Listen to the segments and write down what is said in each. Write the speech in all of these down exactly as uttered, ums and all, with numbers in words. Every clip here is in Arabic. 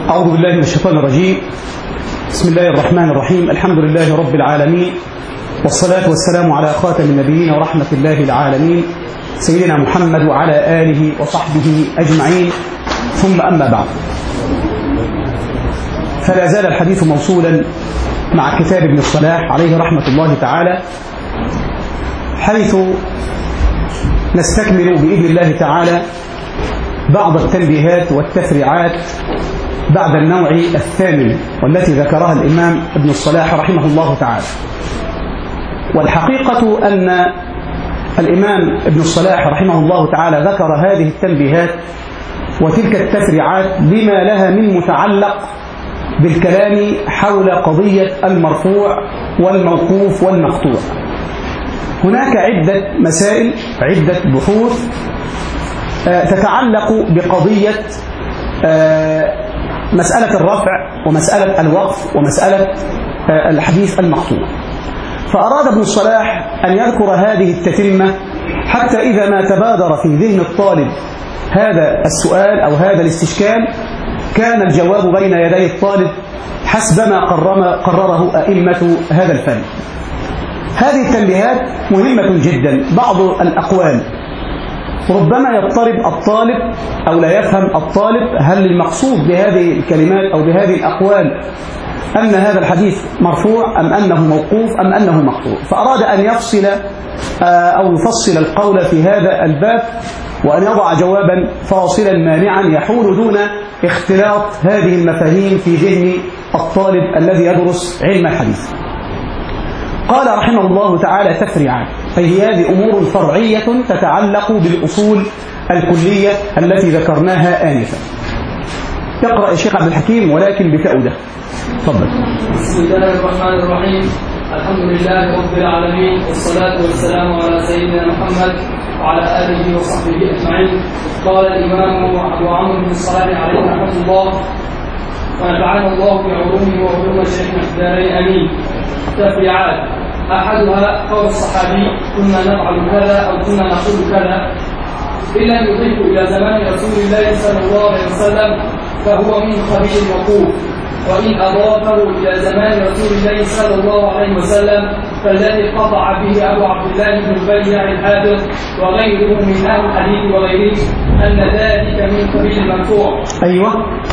أعوذ بالله من الشيطان الرجيم. بسم الله الرحمن الرحيم. الحمد لله رب العالمين، والصلاة والسلام على خاتم النبيين ورحمة الله العالمين سيدنا محمد وعلى آله وصحبه أجمعين، ثم أما بعد، فلا زال الحديث موصولا مع كتاب ابن الصلاح عليه رحمة الله تعالى، حيث نستكمل بإذن الله تعالى بعض التنبيهات والتفريعات بعد النوع الثامن والتي ذكرها الإمام ابن الصلاح رحمه الله تعالى. والحقيقة أن الإمام ابن الصلاح رحمه الله تعالى ذكر هذه التنبيهات وتلك التفريعات لما لها من متعلق بالكلام حول قضية المرفوع والموقوف والمقطوع. هناك عدة مسائل، عدة بحوث تتعلق بقضية مسألة الرفع ومسألة الوقف ومسألة الحديث المقطوع، فأراد ابن الصلاح أن يذكر هذه التتمة حتى إذا ما تبادر في ذهن الطالب هذا السؤال أو هذا الاستشكال كان الجواب بين يدي الطالب حسب ما قرره أئمة هذا الفن. هذه التنبيهات مهمة جدا. بعض الأقوال ربما يضطرب الطالب أو لا يفهم الطالب هل المقصود بهذه الكلمات أو بهذه الأقوال أن هذا الحديث مرفوع أم أنه موقوف أم أنه مقطوع، فأراد أن يفصل أو يفصل القول في هذا الباب وأن يضع جوابا فاصلا مانعا يحول دون اختلاط هذه المفاهيم في ذهن الطالب الذي يدرس علم الحديث. قال رحمه الله تعالى تفريعات، أي هذه أمور فرعية تتعلق بالأصول الكلية التي ذكرناها آنفا. يقرأ الشيخ عبد الحكيم ولكن بتأوده. تفضل. بسم الله الرحمن الرحيم. الحمد لله رب العالمين، والصلاة والسلام على سيدنا محمد وعلى آله وصحبه أجمعين. قال الإمام أبو عمرو بن الصلاح عليه رحمة الله، ونفعنا الله بعلومه وعلوم شيخنا في الدارين آمين. تفريعات: أحدها قول الصحابي كنا نفعل كذا أو كنا نقول كذا، إن لم يضيف إلى زمان رسول الله صلى الله عليه وسلم فهو من قبيل الوقوف، وإن أضافه إلى زمان رسول الله صلى الله عليه وسلم فالذي قطع به أبو عبد الله بن البيع الحافظ وغيره من أهل الحديث وغيره أن ذلك من قبيل المرفوع. أيوة.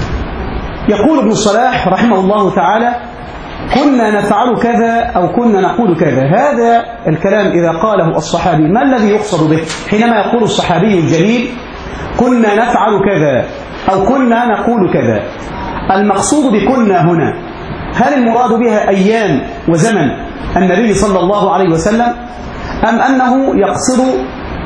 يقول ابن الصلاح رحمه الله تعالى كنا نفعل كذا أو كنا نقول كذا. هذا الكلام إذا قاله الصحابي ما الذي يقصد به؟ حينما يقول الصحابي الجليل كنا نفعل كذا أو كنا نقول كذا، المقصود بكنا هنا هل المراد بها أيام وزمن النبي صلى الله عليه وسلم، أم أنه يقصد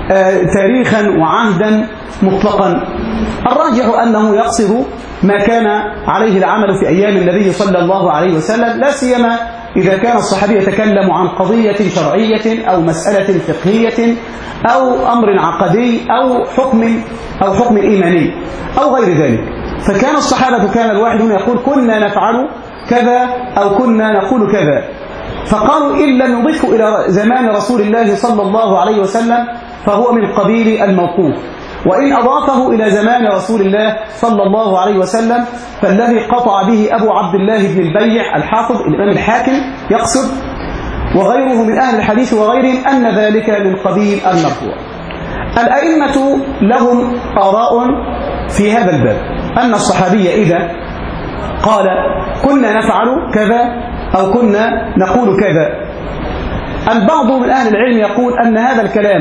تاريخا وعهدا مطلقا؟ الراجح أنه يقصد ما كان عليه العمل في أيام النبي صلى الله عليه وسلم، لا سيما إذا كان الصحابي يتكلم عن قضية شرعية أو مسألة فقهية أو أمر عقدي أو حكم أو حكم إيماني أو غير ذلك. فكان الصحابة كان الواحد هنا يقول كنا نفعل كذا أو كنا نقول كذا، فقالوا إن لم يضيفوا إلى زمان رسول الله صلى الله عليه وسلم فهو من قبيل الموقوف، وإن أضافه إلى زمان رسول الله صلى الله عليه وسلم فالذي قطع به أبو عبد الله بن البيع الحافظ الإمام الحاكم يقصد وغيره من أهل الحديث وغيرهم أن ذلك من قبيل المرفوع. الأئمة لهم آراء في هذا الباب، أن الصحابي إذا قال كنا نفعل كذا أو كنا نقول كذا، البعض من أهل العلم يقول أن هذا الكلام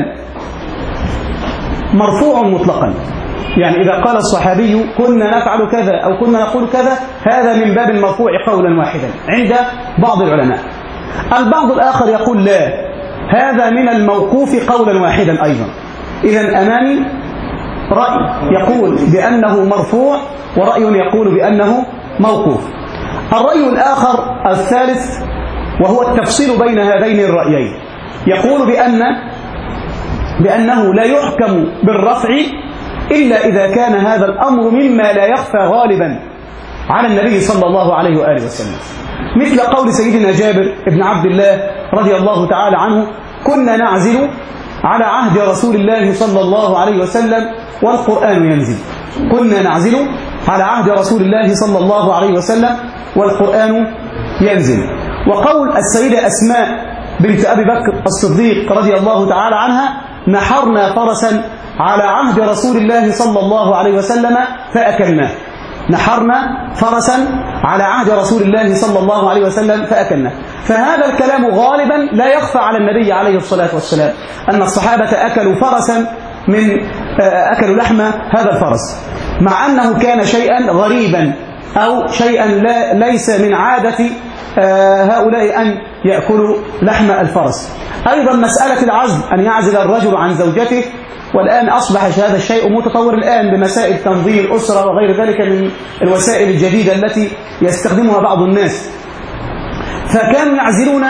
مرفوع مطلقا، يعني إذا قال الصحابي كنا نفعل كذا أو كنا نقول كذا هذا من باب المرفوع قولا واحدا عند بعض العلماء. البعض الآخر يقول لا، هذا من الموقوف قولا واحدا أيضا. إذن أمامي رأي يقول بأنه مرفوع ورأي يقول بأنه موقوف. الرأي الآخر الثالث وهو التفصيل بين هذين الرأيين يقول بأن بأنه لا يحكم بالرفع إلا إذا كان هذا الأمر مما لا يخفى غالبا على النبي صلى الله عليه وآله وسلم، مثل قول سيدنا جابر بن عبد الله رضي الله تعالى عنه كنا نعزل على عهد رسول الله صلى الله عليه وسلم والقرآن ينزل. كنا نعزل على عهد رسول الله صلى الله عليه وسلم والقرآن ينزل. وقول السيدة أسماء بنت أبي بكر الصديق رضي الله تعالى عنها: نحرنا فرسا على عهد رسول الله صلى الله عليه وسلم فأكلناه. نحرنا فرسا على عهد رسول الله صلى الله عليه وسلم فأكلناه. فهذا الكلام غالبا لا يخفى على النبي عليه الصلاة والسلام، أن الصحابة أكلوا فرسا من أكلوا لحم هذا الفرس، مع أنه كان شيئا غريبا أو شيئا لا ليس من عادة هؤلاء أن يأكلوا لحم الفرس. أيضا مسألة العزل، أن يعزل الرجل عن زوجته، والآن أصبح هذا الشيء متطور الآن بمسائل تنظيم الأسرة وغير ذلك من الوسائل الجديدة التي يستخدمها بعض الناس. فكانوا يعزلون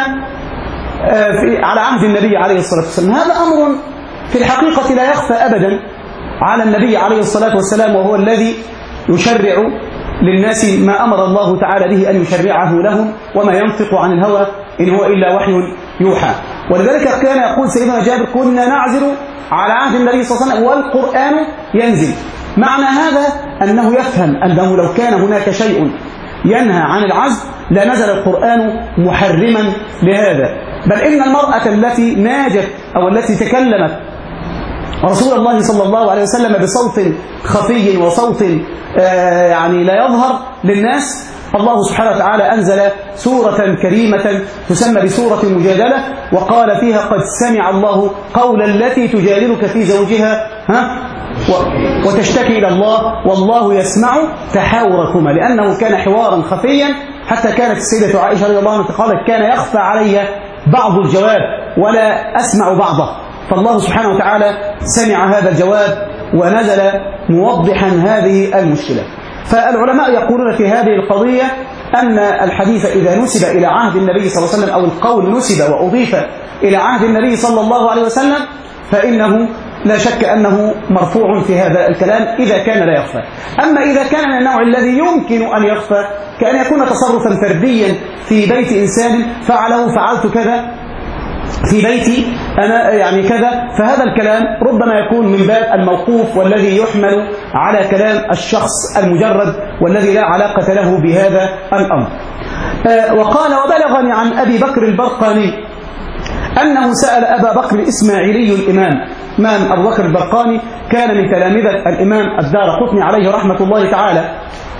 على عهد النبي عليه الصلاة والسلام. هذا أمر في الحقيقة لا يخفى أبدا على النبي عليه الصلاة والسلام، وهو الذي يشرع للناس ما أمر الله تعالى به أن يشرعه لهم، وما ينطق عن الهوى إن هو إلا وحي يوحى. ولذلك كان يقول سيدنا جابر: كنا نعزل على عهد النبي صلى الله عليه وسلم والقرآن ينزل. معنى هذا أنه يفهم أنه لو كان هناك شيء ينهى عن العزل لنزل القرآن محرما لهذا. بل إن المرأة التي ناجت أو التي تكلمت رسول الله صلى الله عليه وسلم بصوت خفي وصوت آه يعني لا يظهر للناس، الله سبحانه وتعالى أنزل سورة كريمة تسمى بسورة المجادلة، وقال فيها: قد سمع الله قول التي تجادلك في زوجها ها وتشتكي إلى الله والله يسمع تحاوركما، لأنه كان حوارا خفيا، حتى كانت السيدة عائشة رضي الله عنها قالت: كان يخفى علي بعض الجواب ولا أسمع بعضه. فالله سبحانه وتعالى سمع هذا الجواب ونزل موضحا هذه المشكلة. فالعلماء يقولون في هذه القضية أن الحديث إذا نسب إلى عهد النبي صلى الله عليه وسلم، أو القول نسب وأضيف إلى عهد النبي صلى الله عليه وسلم، فإنه لا شك أنه مرفوع في هذا الكلام إذا كان لا يخفى. أما إذا كان من النوع الذي يمكن أن يخفى، كأن يكون تصرفا فرديا في بيت إنسان فعله فعلت كذا في بيتي أنا يعني كذا، فهذا الكلام ربما يكون من باب الموقوف والذي يحمل على كلام الشخص المجرد والذي لا علاقة له بهذا الأمر. وقال: وبلغني عن أبي بكر البرقاني أنه سأل أبا بكر الإسماعيلي الإمام. إمام أبو بكر البرقاني كان من تلامذة الإمام الدارقطني عليه رحمة الله تعالى،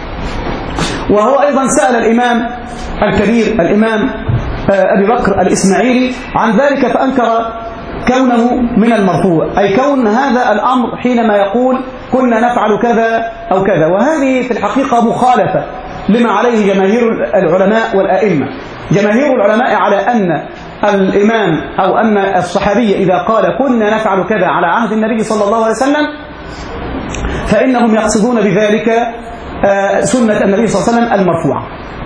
وهو أيضا سأل الإمام الكبير الإمام أبي بكر الإسماعيلي عن ذلك، فأنكر كونه من المرفوع، أي كون هذا الأمر حينما يقول كنا نفعل كذا أو كذا. وهذه في الحقيقة مخالفة لما عليه جماهير العلماء والأئمة. جماهير العلماء على أن الإمام أو أن الصحابي إذا قال كنا نفعل كذا على عهد النبي صلى الله عليه وسلم، فإنهم يقصدون بذلك سنة النبي صلى الله عليه وسلم المرفوعة.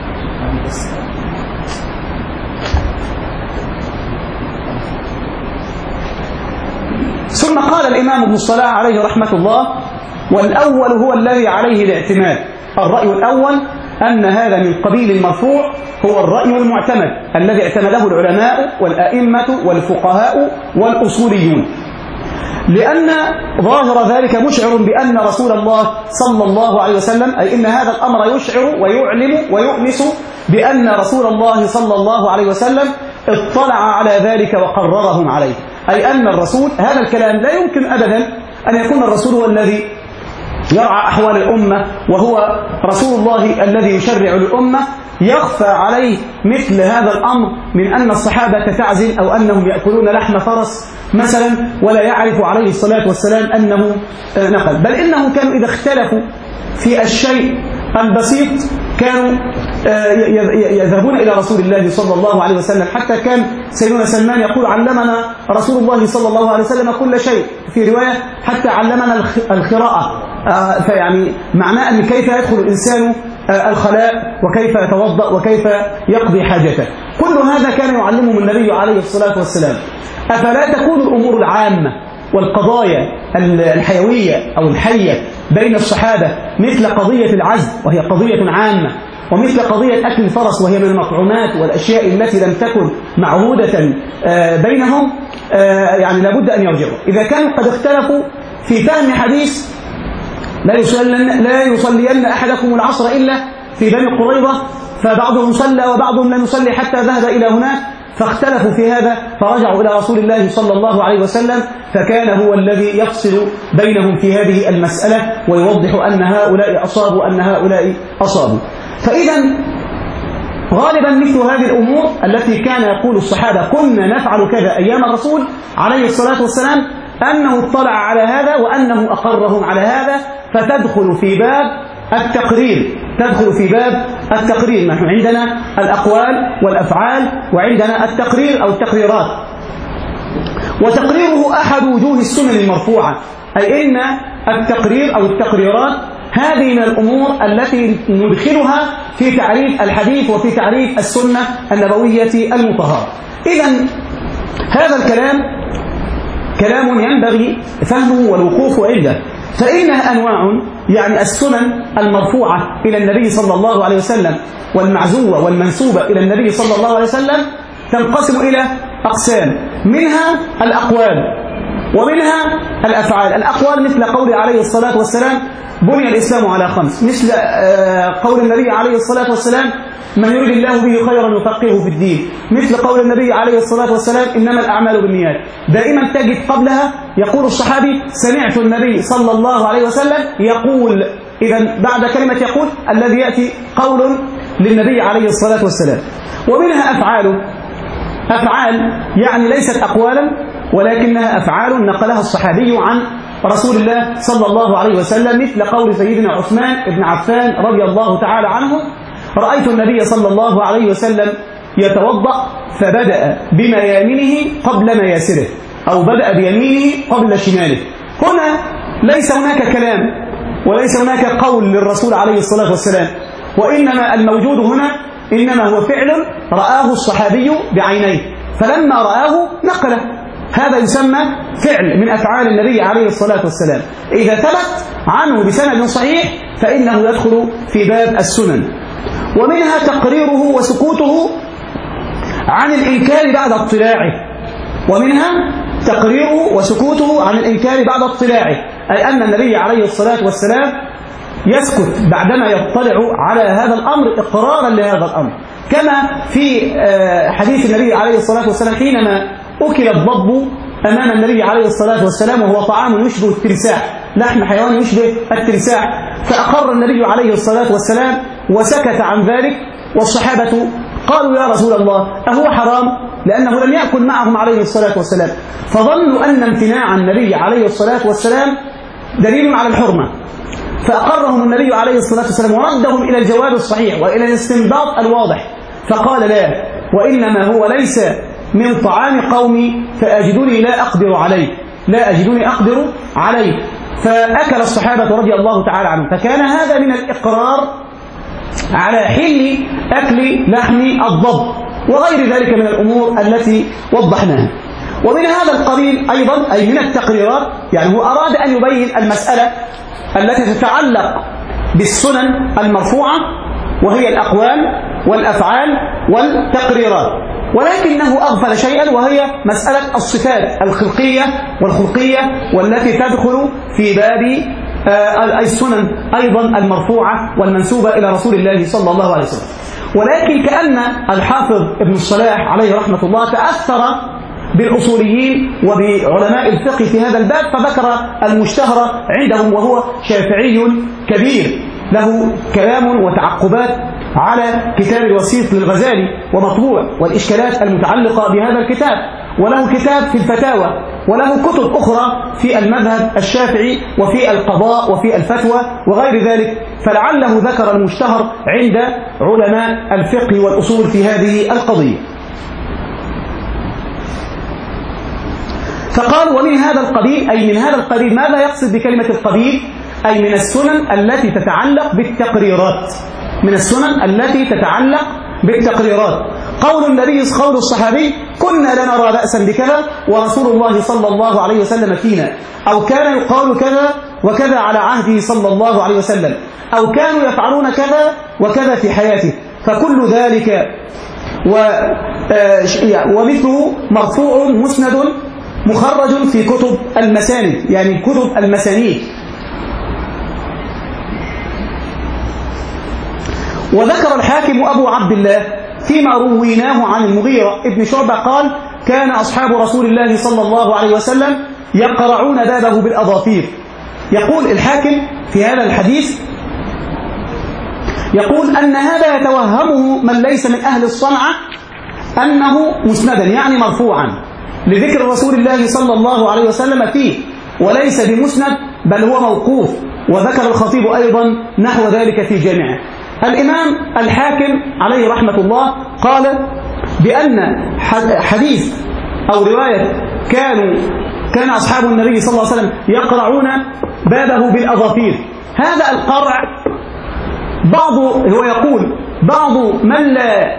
ثم قال الإمام ابن الصلاح عليه رحمة الله: والأول هو الذي عليه الاعتماد. الرأي الأول أن هذا من قبيل المرفوع هو الرأي المعتمد الذي اعتمده العلماء والأئمة والفقهاء والأصوليون، لأن ظاهر ذلك مشعر بأن رسول الله صلى الله عليه وسلم، أي إن هذا الأمر يشعر ويعلم ويؤنس بأن رسول الله صلى الله عليه وسلم اطلع على ذلك وقررهم عليه. أي أن الرسول، هذا الكلام لا يمكن أبدا أن يكون الرسول هو الذي يرعى أحوال الأمة، وهو رسول الله الذي يشرع الأمة، يخفى عليه مثل هذا الأمر من أن الصحابة تعزل أو أنهم يأكلون لحم فرس مثلا، ولا يعرف عليه الصلاة والسلام أنه نقل. بل إنهم كانوا إذا اختلفوا في الشيء البسيط كانوا يذهبون إلى رسول الله صلى الله عليه وسلم. حتى كان سيدنا سلمان يقول: علمنا رسول الله صلى الله عليه وسلم كل شيء، في رواية حتى علمنا القراءة. فيعني معناه أن كيف يدخل الإنسان الخلاء وكيف يتوضأ وكيف يقضي حاجته، كل هذا كان يعلمه النبي عليه الصلاة والسلام. أفلا تكون الأمور العامة والقضايا الحيوية أو الحية بين الصحابة مثل قضية العزل وهي قضية عامة، ومثل قضية أكل الفرس وهي من المطعومات والأشياء التي لم تكن معهودة بينهم؟ يعني لابد أن يرجعوا. إذا كانوا قد اختلفوا في فهم حديث لا يصلين, لا يصلين أحدكم العصر إلا في بني قريظة، فبعضهم صلى وبعضهم لم يصلي حتى ذهب إلى هناك، فاختلفوا في هذا فرجعوا إلى رسول الله صلى الله عليه وسلم، فكان هو الذي يفصل بينهم في هذه المسألة ويوضح أن هؤلاء أصابوا أن هؤلاء أصابوا. فإذا غالبا مثل هذه الأمور التي كان يقول الصحابة كنا نفعل كذا أيام الرسول عليه الصلاة والسلام، أنه اطلع على هذا وأنه أقرهم على هذا، فتدخل في باب التقرير تدخل في باب التقرير. نحن عندنا الأقوال والأفعال وعندنا التقرير أو التقريرات، وتقريره أحد وجوه السنن المرفوعة، أي إن التقرير أو التقريرات هذه من الأمور التي ندخلها في تعريف الحديث وفي تعريف السنة النبوية المطهرة. إذن هذا الكلام كلام ينبغي فهمه والوقوف عنده، فإنها أنواع، يعني السنن المرفوعة إلى النبي صلى الله عليه وسلم والمعزوة والمنسوبة إلى النبي صلى الله عليه وسلم تنقسم إلى أقسام، منها الأقوال ومنها الأفعال. الأقوال مثل قول عليه الصلاة والسلام بني الإسلام على خمس، مثل قول النبي عليه الصلاة والسلام من يريد الله به خيرا يفقهه في الدين، مثل قول النبي عليه الصلاة والسلام إنما الأعمال بالنيات. دائما تجد قبلها يقول الصحابي سمعت النبي صلى الله عليه وسلم يقول، إذا بعد كلمة يقول الذي يأتي قول للنبي عليه الصلاة والسلام. ومنها أفعاله، أفعال يعني ليست أقوالا ولكنها أفعال نقلها الصحابي عن رسول الله صلى الله عليه وسلم، مثل قول سيدنا عثمان بن عفان رضي الله تعالى عنه رأيت النبي صلى الله عليه وسلم يتوضأ فبدأ بميامنه قبل مياسره، أو بدأ بيمينه قبل شماله. هنا ليس هناك كلام وليس هناك قول للرسول عليه الصلاة والسلام، وإنما الموجود هنا إنما هو فعل رآه الصحابي بعينيه، فلما رآه نقله. هذا يسمى فعل من أفعال النبي عليه الصلاة والسلام، إذا ثبت عنه بسند صحيح فإنه يدخل في باب السنن. ومنها تقريره وسكوته عن الإنكار بعد اطلاعه، ومنها تقريره وسكوته عن الإنكار بعد اطلاعه، أي أن النبي عليه الصلاة والسلام يسكت بعدما يطلع على هذا الأمر إقرارا لهذا الأمر، كما في حديث النبي عليه الصلاة والسلام حينما أكل الضب أمام النبي عليه الصلاة والسلام وهو طعام يشبه التمساح، لحم حيوان يشبه التمساح، فأقر النبي عليه الصلاة والسلام وسكت عن ذلك، والصحابة قالوا يا رسول الله أهو حرام؟ لأنه لم يأكل معهم عليه الصلاة والسلام، فظنوا أن امتناع النبي عليه الصلاة والسلام دليل على الحرمة، فأقرهم النبي عليه الصلاة والسلام وردهم إلى الجواب الصحيح وإلى الاستنباط الواضح، فقال لا، وإنما هو ليس من طعام قومي فأجدني لا أقدر عليه لا أجدني أقدر عليه فأكل الصحابة رضي الله تعالى عنهم. فكان هذا من الإقرار على حل أكل لحم الضب وغير ذلك من الأمور التي وضحناها. ومن هذا القبيل أيضا أي من التقريرات، يعني هو أراد أن يبين المسألة التي تتعلق بالسنن المرفوعة وهي الأقوال والأفعال والتقريرات، ولكنه أغفل شيئا وهي مسألة الصفات الخلقية والخلقية والتي تدخل في باب السنن أيضا المرفوعة والمنسوبة إلى رسول الله صلى الله عليه وسلم. ولكن كأن الحافظ ابن الصلاح عليه رحمة الله تأثر بالأصوليين وبعلماء الفقه في هذا الباب، فذكر المشتهر عندهم وهو شافعي كبير له كلام وتعقبات على كتاب الوسيط للغزالي ومطبوع والإشكالات المتعلقة بهذا الكتاب، وله كتاب في الفتاوى، وله كتب أخرى في المذهب الشافعي وفي القضاء وفي الفتوى وغير ذلك، فلعله ذكر المشتهر عند علماء الفقه والأصول في هذه القضية. فقال ومن هذا القبيل، أي من هذا القبيل، ماذا يقصد بكلمة القبيل؟ أي من السنن التي تتعلق بالتقريرات، من السنن التي تتعلق بالتقريرات. قول النبي قول الصحابي كنا لا نرى بأسا بكذا ورسول الله صلى الله عليه وسلم فينا، أو كان يقال كذا وكذا على عهده صلى الله عليه وسلم، أو كانوا يفعلون كذا وكذا في حياته، فكل ذلك ومثله مرفوع مسند مخرج في كتب المساند، يعني كتب المسانيد. وذكر الحاكم أبو عبد الله فيما رويناه عن المغيرة ابن شعبة قال كان أصحاب رسول الله صلى الله عليه وسلم يقرعون بابه بالأظافير. يقول الحاكم في هذا الحديث يقول أن هذا يتوهمه من ليس من أهل الصنعة أنه مسندا يعني مرفوعا لذكر رسول الله صلى الله عليه وسلم فيه، وليس بمسند بل هو موقوف. وذكر الخطيب أيضا نحو ذلك في جامعه. الإمام الحاكم عليه رحمة الله قال بأن حديث أو رواية كانوا كان أصحاب النبي صلى الله عليه وسلم يقرعون بابه بالأظافير، هذا القرع بعض هو يقول بعض من لا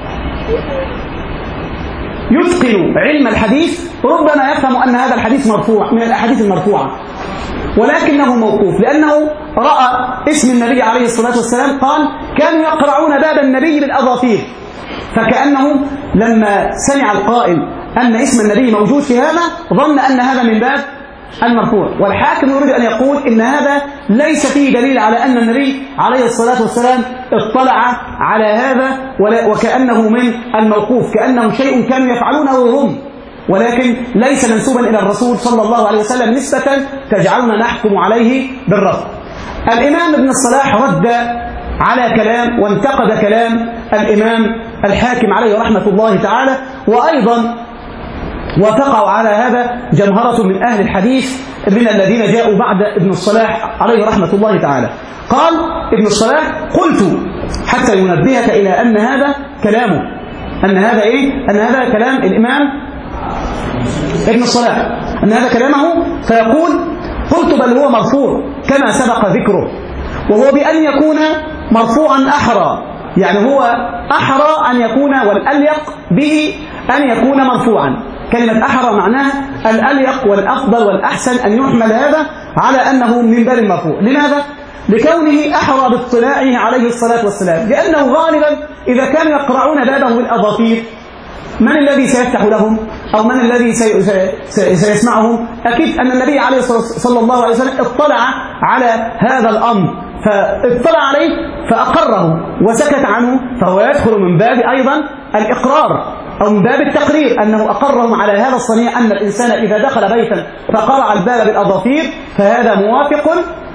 يتقن علم الحديث ربما يفهم أن هذا الحديث مرفوع من الأحاديث المرفوعة، ولكنه موقوف لأنه رأى اسم النبي عليه الصلاة والسلام قال كانوا يقرعون باب النبي بالأظافير، فكأنه لما سمع القائل أن اسم النبي موجود في هذا ظن أن هذا من باب المرفوع. والحاكم يريد أن يقول إن هذا ليس فيه دليل على أن النبي عليه الصلاة والسلام اطلع على هذا وكأنه من الموقوف، كأنه شيء كانوا يفعلونه هم، ولكن ليس منسوبا إلى الرسول صلى الله عليه وسلم نسبة تجعلنا نحكم عليه بالرفض. الإمام ابن الصلاح رد على كلام وانتقد كلام الإمام الحاكم عليه رحمة الله تعالى، وأيضا وافقوا على هذا جمهرة من أهل الحديث من الذين جاءوا بعد ابن الصلاح عليه رحمة الله تعالى. قال ابن الصلاح قلت حتى ينبهك إلى أن هذا كلامه، أن هذا إيه؟ أن هذا كلام الإمام ابن الصلاح، أن هذا كلامه، فيقول قلت بل هو مرفوع كما سبق ذكره، وهو بأن يكون مرفوعا أحرى، يعني هو أحرى أن يكون والأليق به أن يكون مرفوعا. كلمة أحرى معناها الأليق والأفضل والأحسن أن يحمل هذا على أنه من باب المرفوع. لماذا؟ لكونه أحرى باطلاعه عليه الصلاة والسلام، لأنه غالبا إذا كانوا يقرعون بابه بالأظافير من الذي سيفتح لهم أو من الذي سي... سي... سيسمعهم؟ أكيد أن النبي عليه الصلاة صلى الله عليه وسلم اطلع على هذا الأمر، فاطلع عليه فأقره وسكت عنه، فهو يدخل من باب أيضا الإقرار أو من باب التقرير، أنه أقرهم على هذا الصنيع أن الإنسان إذا دخل بيتا فقرع الباب بالأظافير فهذا موافق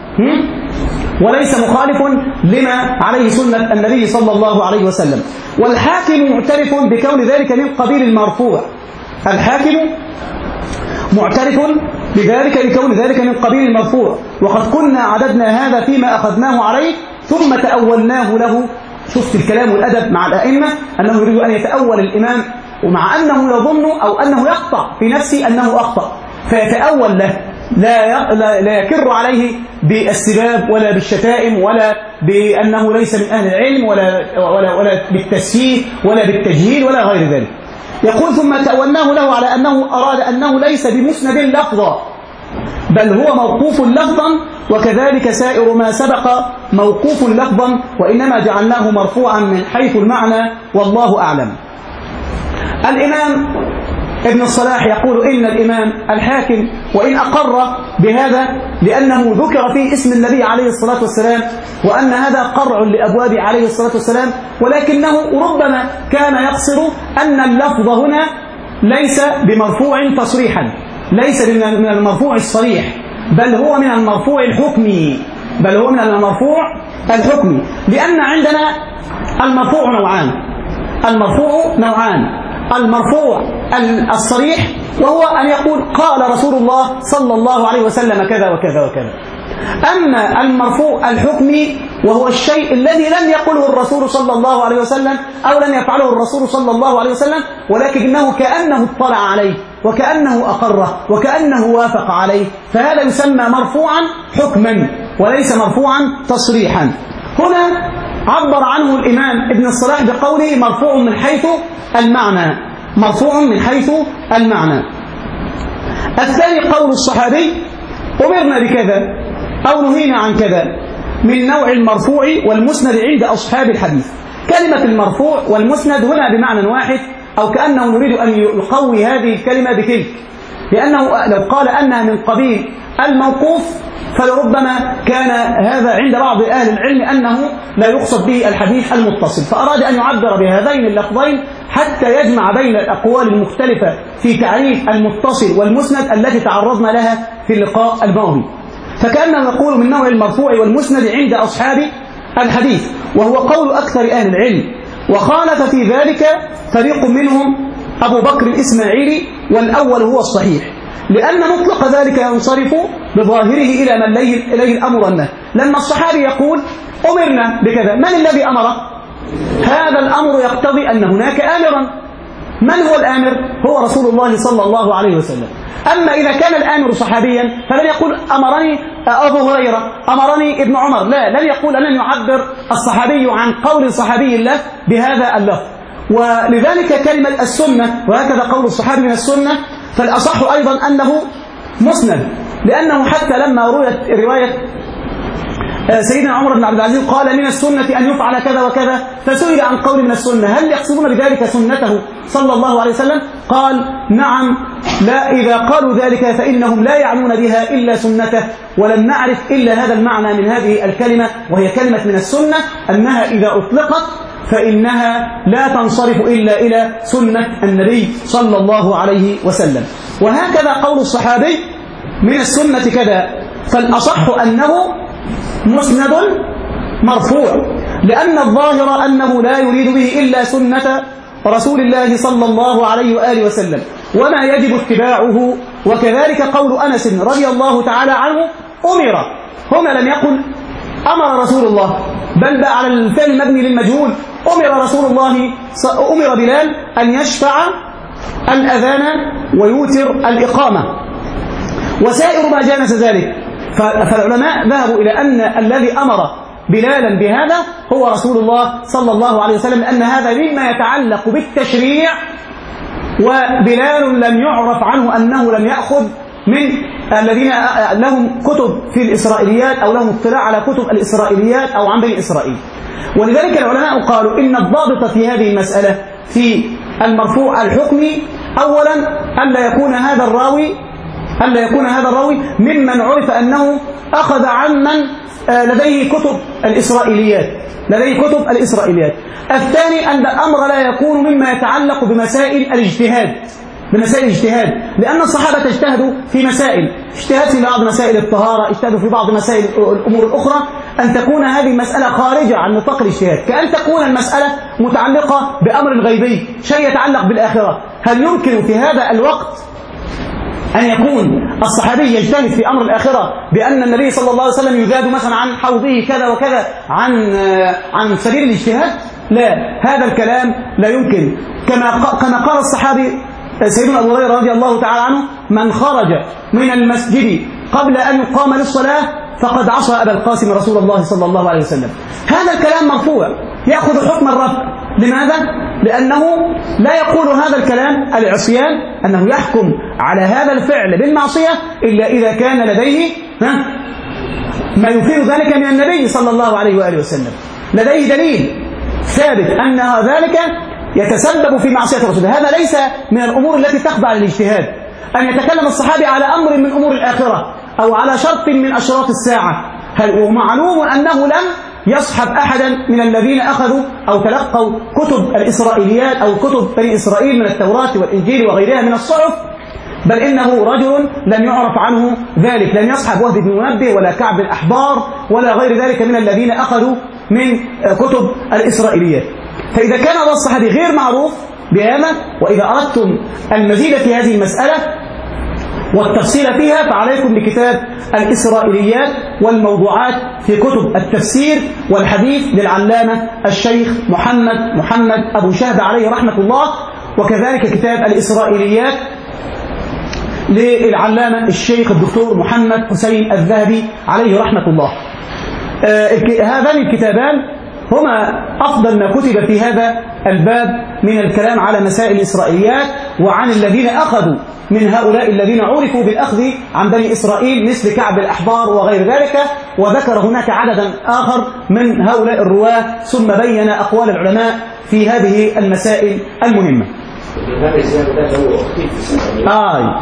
وليس مخالف لما عليه سنة النبي صلى الله عليه وسلم. والحاكم معترف بكون ذلك من قبيل المرفوع، الحاكم معترف بذلك بكون ذلك من قبيل المرفوع، وقد كنا عددنا هذا فيما أخذناه عليه ثم تأولناه له. شفت الكلام والأدب مع الأئمة، أنه يريد أن يتأول الإمام ومع أنه يظن أو أنه يقطع في نفسه أنه أخطأ فيتأول له، لا لا يكر عليه بالسباب ولا بالشتائم ولا بأنه ليس من أهل العلم ولا ولا ولا بالتسفيه ولا بالتجهيل ولا غير ذلك. يقول ثم تأولناه له على أنه أراد أنه ليس بمسند لفظا بل هو موقوف لفظا، وكذلك سائر ما سبق موقوف لفظا، وإنما جعلناه مرفوعا من حيث المعنى والله أعلم. الإمام ابن الصلاح يقول إن الإمام الحاكم وإن أقر بهذا لأنه ذكر فيه اسم النبي عليه الصلاة والسلام وأن هذا قرع لأبواب عليه الصلاة والسلام، ولكنه ربما كان يقصد أن اللفظ هنا ليس بمرفوع تصريحا، ليس من المرفوع الصريح، بل هو من المرفوع الحكمي، بل هو من المرفوع الحكمي، لأن عندنا المرفوع نوعان، المرفوع نوعان المرفوع الصريح وهو أن يقول قال رسول الله صلى الله عليه وسلم كذا وكذا وكذا. أما المرفوع الحكمي وهو الشيء الذي لم يقله الرسول صلى الله عليه وسلم أو لم يفعله الرسول صلى الله عليه وسلم، ولكنه كأنه اطلع عليه وكأنه أقره وكأنه وافق عليه، فهذا يسمى مرفوعا حكما وليس مرفوعا تصريحا. هنا عبر عنه الإمام ابن الصلاح بقوله مرفوع من حيث المعنى، مرفوع من حيث المعنى. الثاني قول الصحابي أمرنا بكذا أو نهينا عن كذا، من نوع المرفوع والمسند عند أصحاب الحديث. كلمة المرفوع والمسند هنا بمعنى واحد، أو كأنه نريد أن يقوي هذه الكلمة بتلك، لأنه لو قال أنها من قبيل الموقوف فلربما كان هذا عند بعض أهل العلم أنه لا يقصد به الحديث المتصل، فأراد أن يعبر بهذين اللفظين حتى يجمع بين الأقوال المختلفة في تعريف المتصل والمسند التي تعرضنا لها في اللقاء الماضي. فكأنه يقول من نوع المرفوع والمسند عند أصحاب الحديث، وهو قول أكثر أهل العلم، وخالف في ذلك فريق منهم أبو بكر الإسماعيلي، والأول هو الصحيح، لأن مطلق ذلك ينصرف بظاهره إلى من إليه الأمر والنهي. لما الصحابي يقول أمرنا بكذا، من الذي أمره؟ هذا الأمر يقتضي أن هناك آمرا. من هو الآمر؟ هو رسول الله صلى الله عليه وسلم. أما إذا كان الآمر صحابيا فلن يقول أمرني أبو هريرة، أمرني ابن عمر، لا، لن يقول، لن يعبر الصحابي عن قول صحابي له بهذا اللفظ. ولذلك كلمة السنة، وهكذا قول الصحابي من السنة، فالأصح أيضا أنه مسند، لأنه حتى لما رويت رواية سيدنا عمر بن عبد العزيز قال من السنة أن يفعل كذا وكذا، فسئل عن قول من السنة هل يقصدون بذلك سنته صلى الله عليه وسلم؟ قال نعم، لا، إذا قالوا ذلك فإنهم لا يعنون بها إلا سنته، ولم نعرف إلا هذا المعنى من هذه الكلمة، وهي كلمة من السنة، أنها إذا أطلقت فإنها لا تنصرف إلا إلى سنة النبي صلى الله عليه وسلم. وهكذا قول الصحابي من السنة كذا، فالأصح أنه مسند مرفوع، لأن الظاهر أنه لا يريد به إلا سنة رسول الله صلى الله عليه وآله وسلم وما يجب اتباعه. وكذلك قول أنس رضي الله تعالى عنه أمر، هنا لم يقل أمر رسول الله، بل بقى على الفعل المبني للمجهول، أمر رسول الله، أمر بلال أن يشفع الأذان ويوتر الإقامة وسائر ما جانس ذلك. فالعلماء ذهبوا إلى أن الذي أمر بلالا بهذا هو رسول الله صلى الله عليه وسلم، لأن هذا مما يتعلق بالتشريع، وبلال لم يعرف عنه أنه لم يأخذ من الذين لهم كتب في الإسرائيليات أو لهم اطلاع على كتب الإسرائيليات أو عن بني إسرائيل. ولذلك العلماء قالوا إن الضابط في هذه المسألة في المرفوع الحكمي أولا ألا يكون هذا الراوي ألا يكون هذا الراوي ممن عرف أنه أخذ عمن لديه كتب الإسرائيليات لديه كتب الإسرائيليات. الثاني أن الأمر لا يكون مما يتعلق بمسائل الاجتهاد بمسائل الاجتهاد لأن الصحابة اجتهدوا في مسائل، اجتهاد في بعض مسائل الطهارة، اجتهدوا في بعض مسائل الأمور الأخرى، أن تكون هذه المسألة خارجة عن نطاق الاجتهاد، كأن تكون المسألة متعلقة بأمر غيبي، شيء يتعلق بالآخرة. هل يمكن في هذا الوقت أن يكون الصحابي يجتهد في أمر الآخرة بأن النبي صلى الله عليه وسلم يزاد مثلا عن حوضه كذا وكذا عن عن سبيل الاجتهاد؟ لا، هذا الكلام لا يمكن. كما كما قال الصحابي سيدنا أبو هريرة رضي الله تعالى عنه: من خرج من المسجد قبل أن يقام للصلاة فقد عصى أبا القاسم رسول الله صلى الله عليه وسلم. هذا الكلام مرفوع يأخذ حكم الرفع. لماذا؟ لأنه لا يقول هذا الكلام العصيان أنه يحكم على هذا الفعل بالمعصية إلا إذا كان لديه ما يفيد ذلك من النبي صلى الله عليه وآله وسلم، لديه دليل ثابت أن ذلك يتسبب في معصية الرسول. هذا ليس من الأمور التي تخضع للاجتهاد، أن يتكلم الصحابي على أمر من أمور الآخرة أو على شرط من أشراط الساعة. ومعلوم أنه لم يصحب أحدا من الذين أخذوا أو تلقوا كتب الإسرائيليات أو كتب بني إسرائيل من التوراة والإنجيل وغيرها من الصحف، بل إنه رجل لم يعرف عنه ذلك، لم يصحب وهب بن منبه ولا كعب الأحبار ولا غير ذلك من الذين أخذوا من كتب الإسرائيليات. فإذا كان هذا الصحابي غير معروف بهذا، وإذا أردتم المزيد في هذه المسألة والتفصيل فيها فعليكم بكتاب الإسرائيليات والموضوعات في كتب التفسير والحديث للعلامة الشيخ محمد محمد أبو شهب عليه رحمة الله، وكذلك كتاب الإسرائيليات للعلامة الشيخ الدكتور محمد حسين الذهبي عليه رحمة الله. آه هذان الكتابان هما أفضل ما كتب في هذا الباب من الكلام على مسائل الإسرائيليات وعن الذين أخذوا من هؤلاء الذين عرفوا بالأخذ عن بني إسرائيل مثل كعب الأحبار وغير ذلك، وذكر هناك عددا آخر من هؤلاء الرواة، ثم بين أقوال العلماء في هذه المسائل المهمة. آه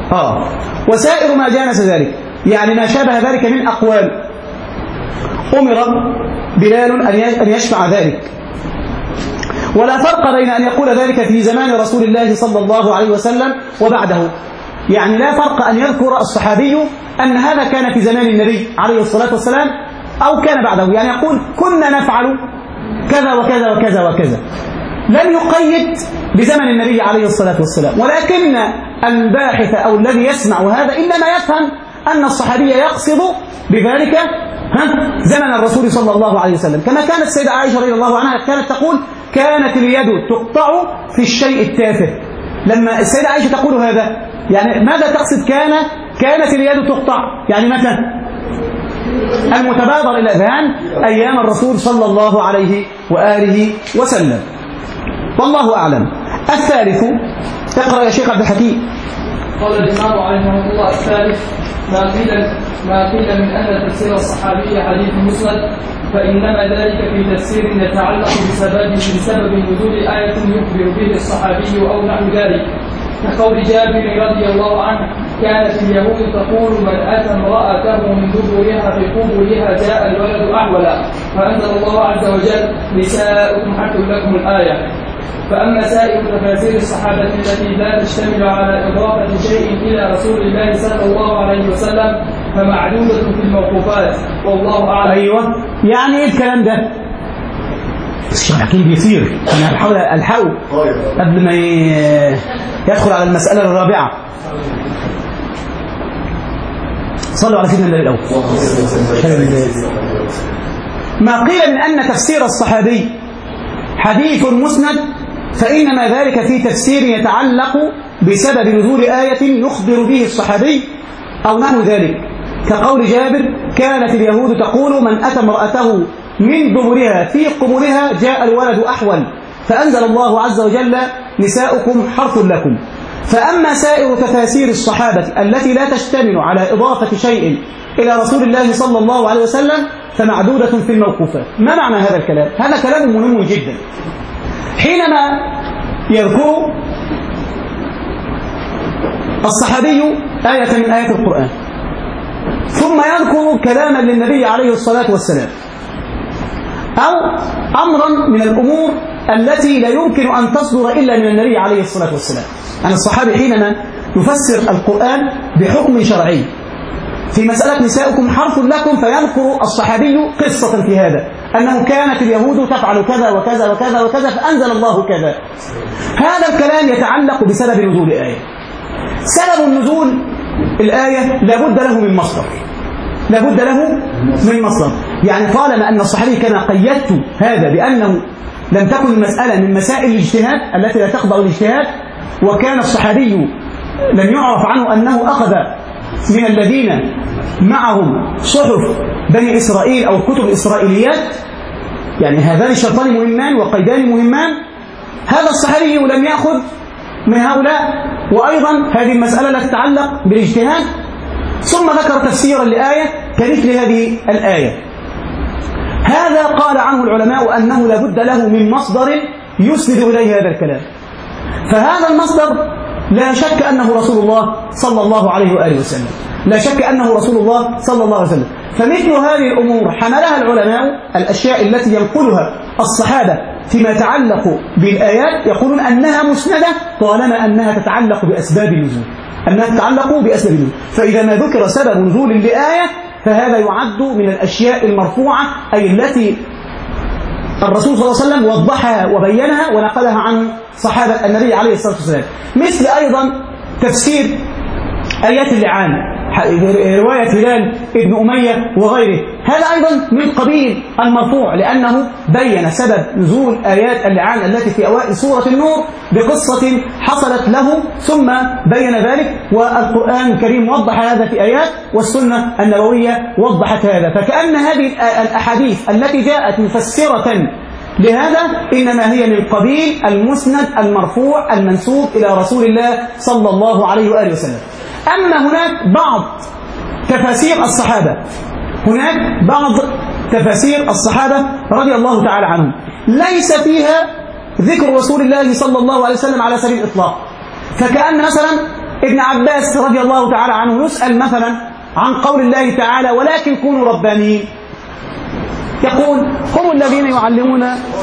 آه وسائر ما جانس ذلك، يعني ما شابه ذلك من أقوال، أمر بلال أن يشفع ذلك. ولا فرق بين أن يقول ذلك في زمان رسول الله صلى الله عليه وسلم وبعده، يعني لا فرق أن يذكر الصحابي أن هذا كان في زمان النبي عليه الصلاة والسلام أو كان بعده، يعني يقول كنا نفعل كذا وكذا وكذا وكذا، لم يقيد بزمن النبي عليه الصلاة والسلام. ولكن الباحث أو الذي يسمع هذا إنما يفهم أن الصحابي يقصد بذلك زمن الرسول صلى الله عليه وسلم، كما كانت السيدة عائشة رضي الله عنها كانت تقول كانت اليد تقطع في الشيء التافه. لما السيدة عائشة تقول هذا يعني ماذا تقصد؟ كان كانت اليد تقطع، يعني متى؟ المتبادر إلى الأذهان أيام الرسول صلى الله عليه وآله وسلم، والله أعلم. الثالث، اقرأ يا شيخ عبد الحكيم. قال الإمام عليه الله الثالث ما قيل ما قيل من أن تفسير الصحابي حديث مسند، فإنما ذلك في تفسير يتعلق بسبب بسبب نزول آية يخبر به الصحابي أو نحو ذلك، كقول جابر رضي الله عنه كانت اليهود تقول من أتى امرأته من دبرها في قبورها جاء الولد أحولا، فأنزل الله عز وجل نساؤكم حتى لكم الآية. فأما سائر تفاسير الصحابة التي لا تشتمل على إضافة شيء إلى رسول الله صلى الله عليه وسلم فمعدودة في الموقوفات، والله أعلم. أيوة، يعني إيه الكلام ده؟ الشيخ حكيم بيصير، أنا بحاول ألحقه قبل ما يدخل على المسألة الرابعة. صلوا على سيدنا النبي الأول. ما قيل من أن تفسير الصحابي حديث مسند فإنما ذلك في تفسير يتعلق بسبب نزول آية يخبر به الصحابي أو نحو ذلك، كقول جابر كانت اليهود تقول من أتى امرأته من دبرها في قبورها جاء الولد أحول، فأنزل الله عز وجل نساؤكم حرث لكم. فأما سائر تفاسير الصحابة التي لا تشتمل على إضافة شيء إلى رسول الله صلى الله عليه وسلم فمعدودة في الموقوفات. ما معنى هذا الكلام؟ هذا كلام مهم جدا. حينما يذكر الصحابي آية من آيات القرآن ثم يذكر كلاما للنبي عليه الصلاة والسلام أو أمرا من الأمور التي لا يمكن أن تصدر إلا من النبي عليه الصلاة والسلام، يعني الصحابي حينما يفسر القرآن بحكم شرعي في مسألة نساؤكم حرث لكم فيذكر الصحابي قصة في هذا أنه كانت اليهود تفعل كذا وكذا وكذا وكذا فأنزل الله كذا. هذا الكلام يتعلق بسبب نزول الآية. سبب النزول الآية لابد له من مصدر، لابد له من مصدر. يعني طالما أن الصحابي كما قيدت هذا بأنه لم تكن المسألة من مسائل الاجتهاد التي لا تخضع الاجتهاد، وكان الصحابي لم يعرف عنه أنه أخذ من الذين معهم صحف بني إسرائيل أو كتب إسرائيليات، يعني هذان الشرطان مهمان وقيدان مهمان، هذا الصحابي لم يأخذ من هؤلاء، وأيضا هذه المسألة لا تتعلق بالاجتهاد. ثم ذكر تفسيرا لآية كمثل هذه الآية. هذا قال عنه العلماء أنه لابد له من مصدر يسند إليه هذا الكلام، فهذا المصدر لا شك أنه رسول الله صلى الله عليه وآله وسلم، لا شك أنه رسول الله صلى الله عليه وسلم. فمثل هذه الأمور حملها العلماء، الأشياء التي ينقلها الصحابة فيما يتعلق بالآيات يقولون أنها مسندة طالما أنها تتعلق بأسباب النزول، أنها تتعلق بأسباب النزول. فإذا ما ذكر سبب نزول لآية فهذا يعد من الأشياء المرفوعة، أي التي الرسول صلى الله عليه وسلم وضحها وبينها ونقلها عن صحابة النبي عليه الصلاة والسلام. مثل أيضا تفسير آيات اللعان، رواية هلال ابن أمية وغيره، هذا أيضا من قبيل المرفوع لأنه بين سبب نزول آيات اللعان التي في أوائل سورة النور بقصة حصلت له ثم بين ذلك، والقرآن الكريم وضح هذا في آيات والسنة النبوية وضحت هذا. فكأن هذه الأحاديث التي جاءت مفسرة لهذا إنما هي من قبيل المسند المرفوع المنسوب إلى رسول الله صلى الله عليه وآله وسلم. أما هناك بعض تفاسير الصحابة، هناك بعض تفاسير الصحابة رضي الله تعالى عنهم ليس فيها ذكر رسول الله صلى الله عليه وسلم على سبيل الإطلاق، فكأن مثلا ابن عباس رضي الله تعالى عنه يسأل مثلا عن قول الله تعالى ولكن كونوا ربانيين، يقول هم الذين يعلمون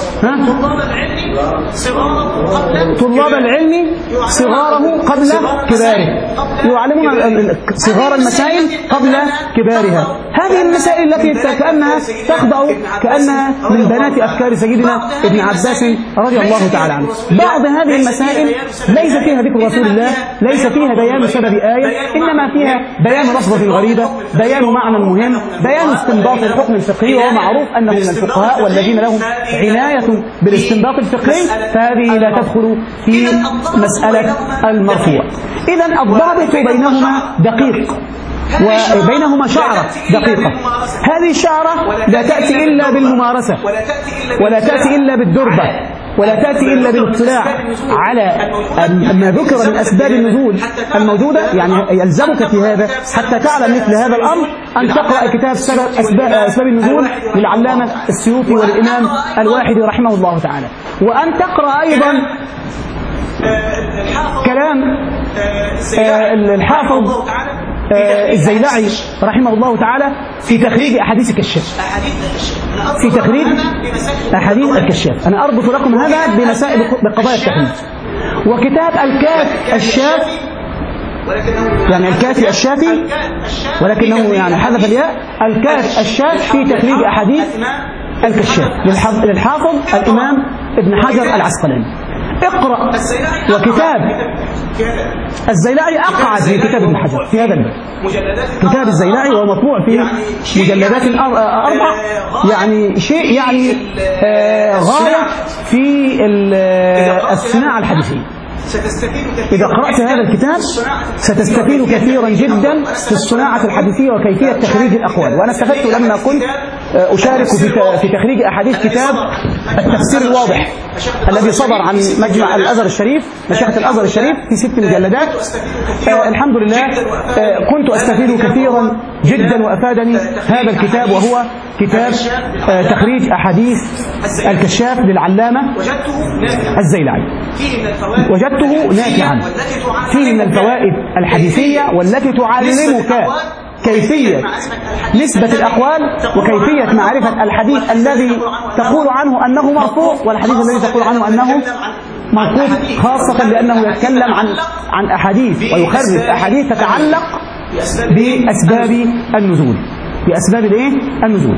طلاب العلم صغاره قبل كباره، يعلمون صغار المسائل قبل كبارها. هذه المسائل التي كأنها تخضع كأنها من بنات أفكار سيدنا ابن عباس رضي الله تعالى عنه. بعض هذه المسائل ليس فيها ذكر رسول الله، ليس فيها بيان سبب آية، إنما فيها بيان لفظة غريبة، بيان معنى مهم، بيان استنباط الحكم الفقهي، وهو معروف أن من الفقهاء والذين لهم عناية بالاستنباط الفقهي، فهذه لا تدخل في مسألة المرفوع. إذن الضابط بينهما دقيق وبينهما شعرة دقيقة. هذه الشعرة لا تأتي إلا بالممارسة، ولا تأتي إلا بالدربة، ولا تأتي إلا بالاطلاع على ما ذكر من أسباب النزول الموجودة. يعني يلزمك في هذا حتى تعلم مثل هذا الأمر أن تقرأ كتاب أسباب النزول للعلامة السيوطي والإمام الواحدي رحمه الله تعالى، وأن تقرأ أيضا كلام الحافظ الزيلعي رحمه الله تعالى في تخريج أحاديث الكشاف، في تخريج أحاديث الكشاف. أنا أربط لكم هذا بمسائل بقضايا التخريج. وكتاب الكاف الشاف، يعني الكافي الشافي ولكنه يعني حذف الياء، الكاف الشاف في تخريج أحاديث الكشاف للحافظ الإمام ابن حجر العسقلاني. اقرأ. وكتاب الزيلعي أقعد في كتاب ابن حجر في هذا الباب. كتاب الزيلعي وهو مطبوع في مجلدات أربع، يعني شيء يعني غاية في الصناعة الحديثية. إذا قرأت هذا الكتاب ستستفيد كثيرا جدا في الصناعة الحديثية وكيفية تخريج الأقوال. وأنا استفدت لما كنت أشارك في تخريج أحاديث كتاب التفسير الواضح الذي صدر عن مجمع الأزهر الشريف، مشيخة الأزهر الشريف، في ست مجلدات. آه الحمد لله آه كنت أستفيد كثيرا جدا، وأفادني هذا الكتاب، وهو كتاب آه تخريج أحاديث الكشاف للعلامة الزيلعي. وجدته نافعا، فيه من الفوائد الحديثية والتي تعلمك كيفية نسبة الأقوال وكيفية معرفة الحديث الذي تقول عنه أنه مرفوع والحديث الذي تقول عنه أنه موقوف، خاصة لأنه يتكلم عن عن أحاديث ويخرج أحاديث تتعلق بأسباب النزول، بأسباب الإيه؟ النزول.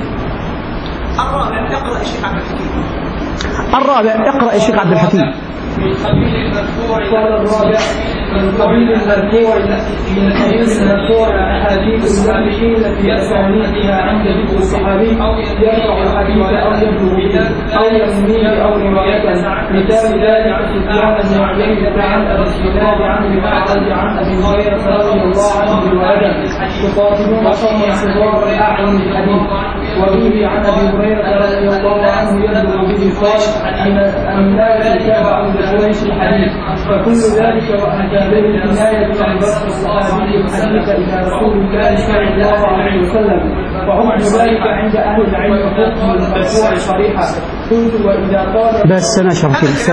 الرابع اقرأ الشيخ عبد الحكيم. الرابع اقرأ الشيخ عبد الحكيم. من قبيل المرفوع قال الرابع من قبيل المرفوع من الحديث المرفوع احاديث السابقين في اسانيدها عند ذكر الصحابي يرفع الحديث او يبلغ به او يسميه او روايه. مثال ذلك سفيان بن عيينة عن ابي الزناد عن المعتز عن ابي هريره رضي الله عنه بالولد تخاطبون قوما صغار الاعين الحديث. وروي عن ابي هريره رضي الله عنه يبلغ به قال ان لا يتابع قريش الحديث. فكل ذلك وأتى به العناية عن بسط الصحابي الحديث إلى رسول الله صلى الله عليه وسلم. وحكم ذلك عند أهل العلم حكم المرفوع صريحا. قلت وإذا قال بس أنا شرحت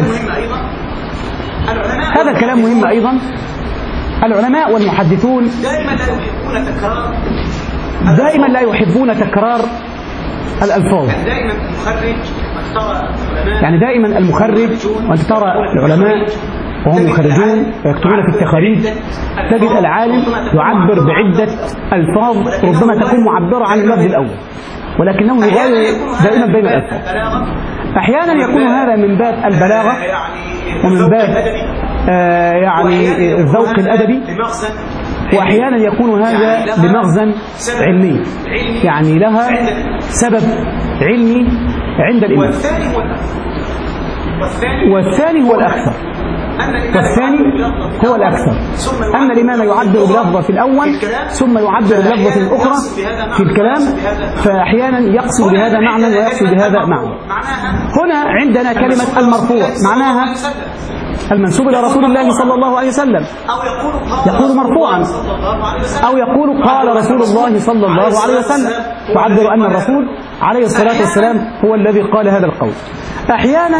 هذا الكلام مهم أيضا. العلماء والمحدثون دائما لا يحبون تكرار دائما لا يحبون تكرار الألفاظ. دائما المخرج يعني دائما المخرج، وأنت ترى العلماء وهم يخرجون ويكتبون في التخاريج تجد العالم يعبر بعدة ألفاظ ربما تكون معبرة عن اللفظ الأول، ولكنه يغير دائما بين الألفاظ. أحيانا يكون هذا من باب البلاغة ومن باب آه يعني الذوق الأدبي، وأحيانا يكون هذا بمغزى علمي، يعني لها سبب علمي عند الإمام. والثاني هو الأكثر والثاني هو الأكثر أن الإمام يعبر بلفظة في الأول ثم يعبر بلفظة الأخرى في الكلام، فأحيانا يقصد بهذا معنى ويقصد بهذا معنى. هنا عندنا كلمة المرفوع معناها المنسوب إلى رسول الله صلى الله عليه وسلم، يقول مرفوعا، أو يقول قال رسول الله صلى الله عليه وسلم، تعبر أن الرسول عليه الصلاة والسلام هو الذي قال هذا القول. أحيانا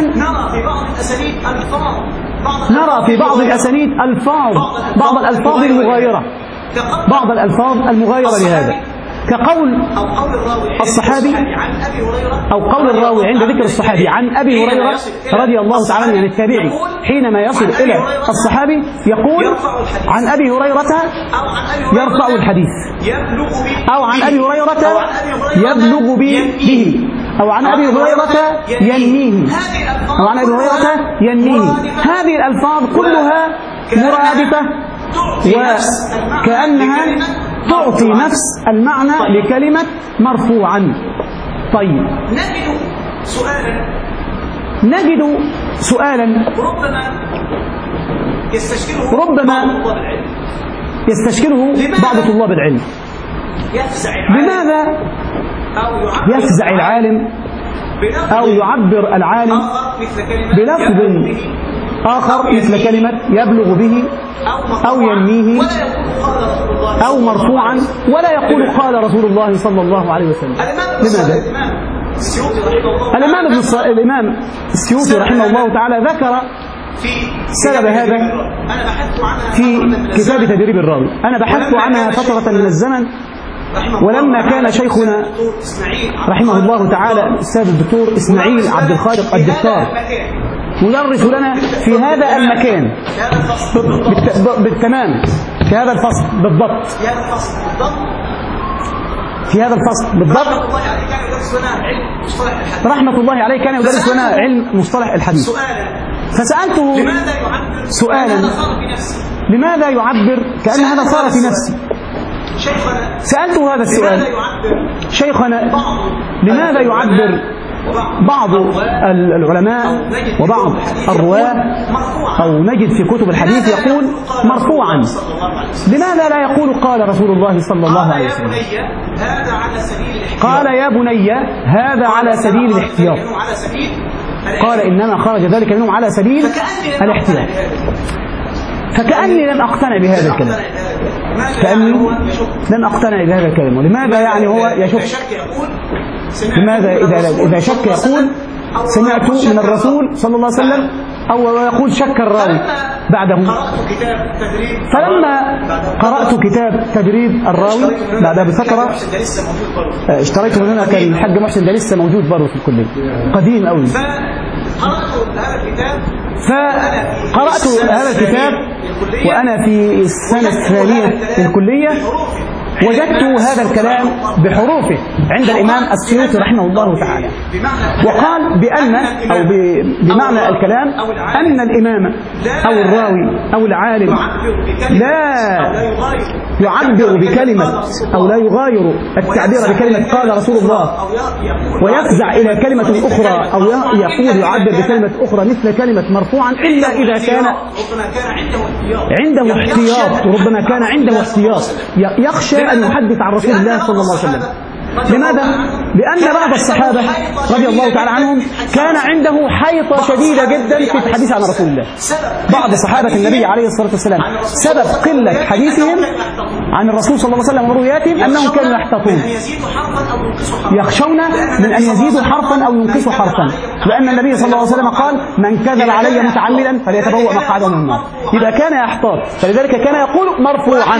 نرى في بعض الأسانيد ألفاظ، بعض الألفاظ المغايرة، بعض الألفاظ المغايرة لهذا، كقول الصحابي أو قول الراوي عند ذكر الصحابي عن أبي هريرة رضي الله تعالى عنه، يعني التابعي حينما يصل إلى الصحابي يقول عن أبي هريرة يرفع الحديث، أو عن أبي هريرة يبلغ به، أو عن أبي هريرة ينميه، أو عن أبي هريرة ينميه. هذه الألفاظ كلها مرادفة وكأنها تعطي نفس المعنى لكلمة مرفوعا. طيب، نجد سؤالا نجد سؤالا ربما يستشكله ربما يستشكله بعض طلاب العلم. لماذا يفزع العالم أو يعبر العالم بلفظ آخر مثل كلمة يبلغ به أو ينميه أو مرفوعا، ولا يقول قال رسول الله صلى الله عليه وسلم؟ لماذا؟ الإمام ابن الص... الإمام السيوطي رحمه الله تعالى ذكر سبب هذا في كتاب تدريب الراوي. أنا بحثت عنها فترة من الزمن، ولما كان شيخنا رحمه الله تعالى الأستاذ الدكتور إسماعيل عبد الخالق الدكتور يدرس لنا في هذا المكان بالتمام، في هذا الفصل بالضبط، في هذا الفصل بالضبط رحمة الله عليه كان يدرس لنا علم مصطلح الحديث. فسألته سؤالا: لماذا يعبر كأن هذا صار في نفسي؟ سألته هذا السؤال: شيخنا لماذا يعبر بعض العلماء وبعض الرواة أو نجد في كتب الحديث يقول مرفوعا، لماذا لا يقول قال رسول الله صلى الله عليه وسلم؟ قال: يا بني هذا على سبيل الاحتياط. قال: إنما خرج ذلك منهم على سبيل الاحتياط. فكأني لم أقتنع بهذا الكلام، كأني لم أقتنع بهذا الكلام. ولماذا يعني هو يشك؟ لماذا إذا إذا شك يقول سمعت من الرسول صلى الله عليه وسلم، أو يقول شك الراوي بعده. فلما قرأت كتاب تدريب الراوي بعد بفترة اشتريته من هنا، كان الحاج محسن ده لسه موجود برضه في الكلية، قديم قوي. فقرأت هذا الكتاب وأنا في السنة الثانية الكلية، وجدت هذا الكلام بحروفه عند الإمام السيوطي رحمه الله تعالى، وقال بأن أو بمعنى الكلام أن الإمام أو الراوي أو العالم لا يعبر بكلمة أو لا يغاير التعبير بكلمة قال رسول الله ويفزع إلى كلمة أخرى، أو يقول يعبر بكلمة أخرى مثل كلمة مرفوعا، إلا إذا كان عنده احتياط، وربما كان عنده احتياط يخشى أن يحدث عن رسول الله صلى الله عليه وسلم. لماذا؟ لأن بعض الصحابة رضي الله تعالى عنهم كان عنده حيطة شديدة جدا في الحديث عن رسول الله. بعض صحابة النبي عليه الصلاة والسلام سبب قلة حديثهم عن الرسول صلى الله عليه وسلم ورؤياتهم أنهم كانوا يحتاطون، يخشون من أن يزيدوا حرفا أو ينقصوا حرفا، لأن النبي صلى الله عليه وسلم قال: من كذب علي متعمدا فليتبوأ مقعده من النار. إذا كان يحتاط، فلذلك كان يقول مرفوعا.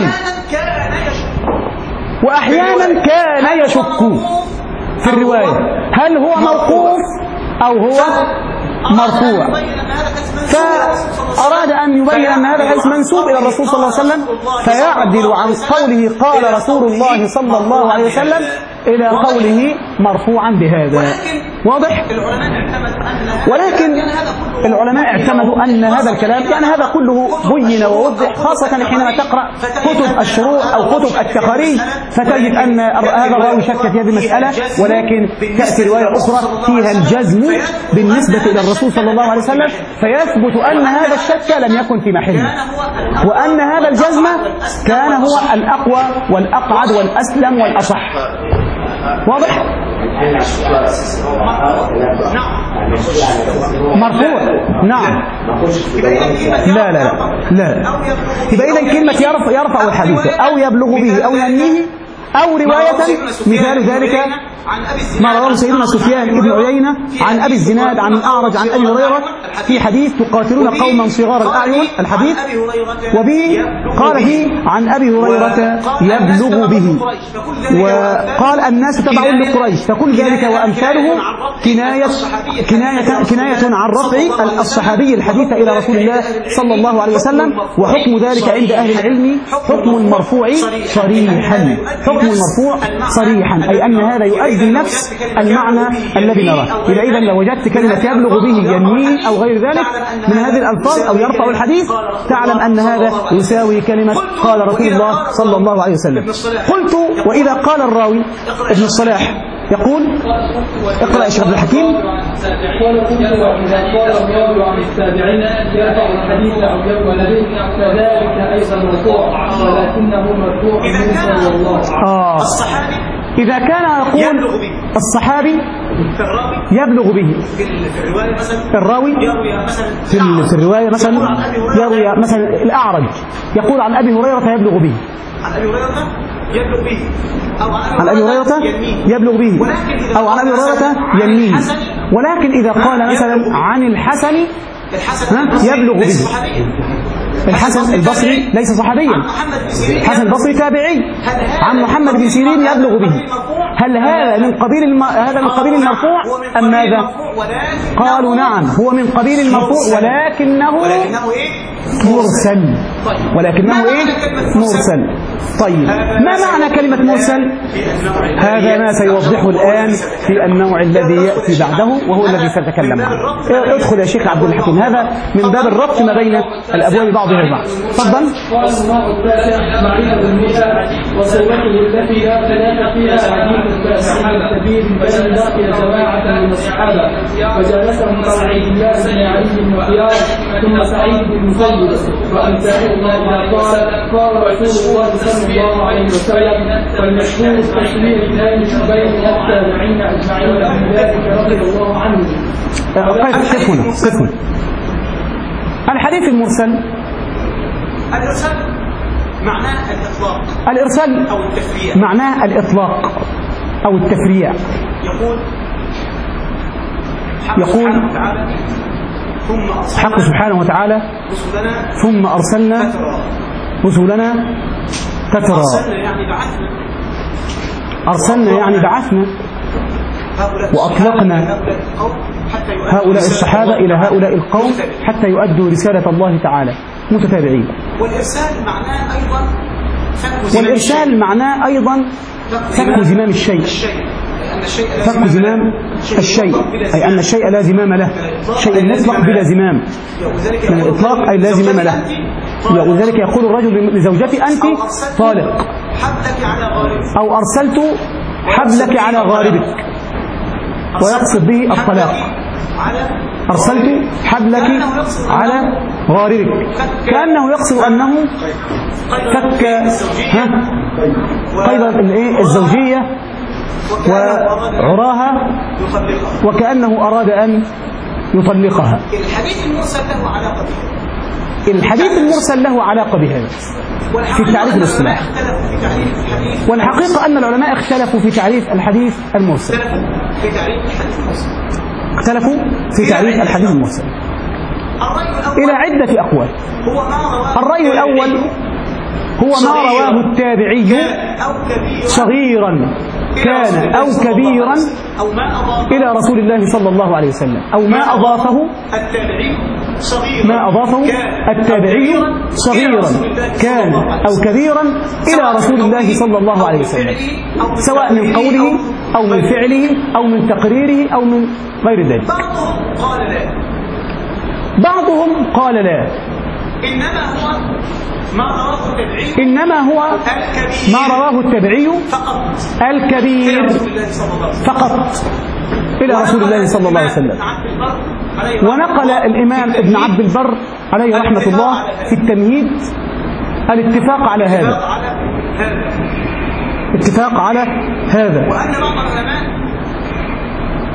وأحيانا كان يشك في الرواية هل هو موقوف أو هو مرفوع، فأراد أن يبين أن هذا الحديث منسوب إلى الرسول صلى الله عليه وسلم، فيعدل عن قوله قال رسول الله صلى الله عليه وسلم إلى قوله مرفوعا بهذا. واضح؟ ولكن العلماء اعتمدوا أن هذا الكلام يعني هذا كله بين ووضح، خاصة حينما تقرأ كتب الشروح أو كتب التخاريج، فتجد أن هذا الراوي شك في هذه المسألة، ولكن تأتي رواية أخرى فيها الجزم بالنسبة إلى الرسول صلى الله عليه وسلم، فيثبت أن هذا الشك لم يكن في محله، وأن هذا الجزم كان هو الأقوى والأقعد والأسلم والأصح. واضح؟ مرفوع نعم. لا لا لا لا يبقى إذا كلمة يرفع يرفع الحديث أو يبلغ به أو ينميه أو رواية مثال ذلك ما رواه سيدنا سفيان بن عيينة عن أبي الزناد عن الأعرج عن أبي هريرة في حديث تقاتلون قوما صغار الأعين الحديث، وبه قال فيه عن أبي هريرة يبلغ به، وقال الناس تبعون لقريش، فكل ذلك وأمثاله كناية كناية كناية عن رفع الصحابي الحديث إلى رسول الله صلى الله عليه وسلم. وحكم ذلك عند أهل العلم حكم المرفوع صريحا، حكم المرفوع صريحا أي أن هذا يؤدي نفس المعنى الذي نراه. إذا إذا لو وجدت كلمة يبلغ به ينميه أو غير ذلك من هذه الألفاظ أو يرفع الحديث تعلم أن هذا يساوي كلمة قال رسول الله صلى الله عليه وسلم. قلت وإذا قال الراوي ابن الصلاح يقول اقرأ يا شيخ عبد الحكيم. قال إذا قال الراوي عن التابعين يرفع الحديث أو يروى لديه فذلك أيضا مرفوع ولكنه مرفوع صلى الله عليه وسلم. الصحابي إذا كان يقول الصحابي يبلغ به في الرواية مثلا الراوي يروي مثلا في, في الرواية مثلا يروي مثلا الأعرج يقول عن أبي هريرة يبلغ به، عن أبي هريرة يبلغ به أو عن أبي هريرة يبلغ به أو عن أبي هريرة ينميه. ولكن إذا قال مثلا عن الحسن يبلغ به، الحسن البصري ليس صحابيا، الحسن البصري تابعي، عن محمد بن سيرين يبلغ به، هل هذا من قبيل الم... هذا من قبيل المرفوع أم ماذا؟ قالوا نعم هو من قبيل المرفوع ولكنه مرسل، ولكنه ايه مرسل. طيب ما معنى كلمة مرسل؟ هذا ما سيوضحه الآن في النوع الذي يأتي بعده وهو الذي سنتكلم عنه. ادخل يا شيخ عبد الحكيم، هذا من باب الربط ما بين الأبواب بعضها البعض. تفضل. النوع التاسع معرفة المئة وصورته التي لا خلاف فيها حديث التاسع الكبير بين داخل جماعة من الصحابة وجالسهم مع عبد الله بن علي بن خيار ثم سعيد بن مسيب وأمثالهم إذا قال قال رسول الله صلى الله عليه وسلم والمشهور التشريع الثاني بين التابعين أجمعين من ذلك رضي الله عنه. قف هنا قف هنا. الحديث المرسل الإرسال معناه الإطلاق، الإرسال أو التفريع معناه الإطلاق أو التفريع. يقول يقول حق سبحانه وتعالى ثم أرسلنا رسلنا تترى. أرسلنا يعني بعثنا وأطلقنا هؤلاء الصحابة إلى هؤلاء القوم حتى يؤدوا رسالة الله تعالى متتابعين. والإرسال معناه أيضا والإرسال معناه أيضا فك زمام الشيء، فك زمام الشيء أي أن الشيء لا زمام له، شيء مطلق بلا زمام، من الإطلاق أي لا زمام له. ولذلك يقول الرجل لزوجتي أنت طالق، أو أرسلت حبلك على غاربك، ويقصد به الطلاق. أرسلت حبلك على غاربك، كأنه يقصد أنه فك قيد الزوجية وعراها، وكأنه أراد أن يطلقها. الحديث المرسل له علاقة بهذا، الحديث المرسل له علاقة بهذا في تعريف الاصطلاح. والحقيقة أن العلماء اختلفوا في تعريف الحديث المرسل، اختلفوا في تعريف الحديث المرسل إلى عدة أقوال. الرأي الأول هو ما رواه التابعي صغيرا كان أو كبيرا إلى رسول الله صلى الله عليه وسلم، أو ما أضافه ما أضافه التابعي صغيرا كان أو كبيرا إلى رسول الله صلى الله عليه وسلم، سواء من قوله أو من فعله أو من تقريره أو من غير ذلك. بعضهم قال لا، إنما هو ما رواه التابعي إنما هو ما رواه التابعي الكبير فقط إلى رسول الله صلى الله عليه وسلم. ونقل الإمام ابن عبد البر عليه رحمة الله في التمهيد الاتفاق على هذا، اتفاق على هذا. وأن بعض العلماء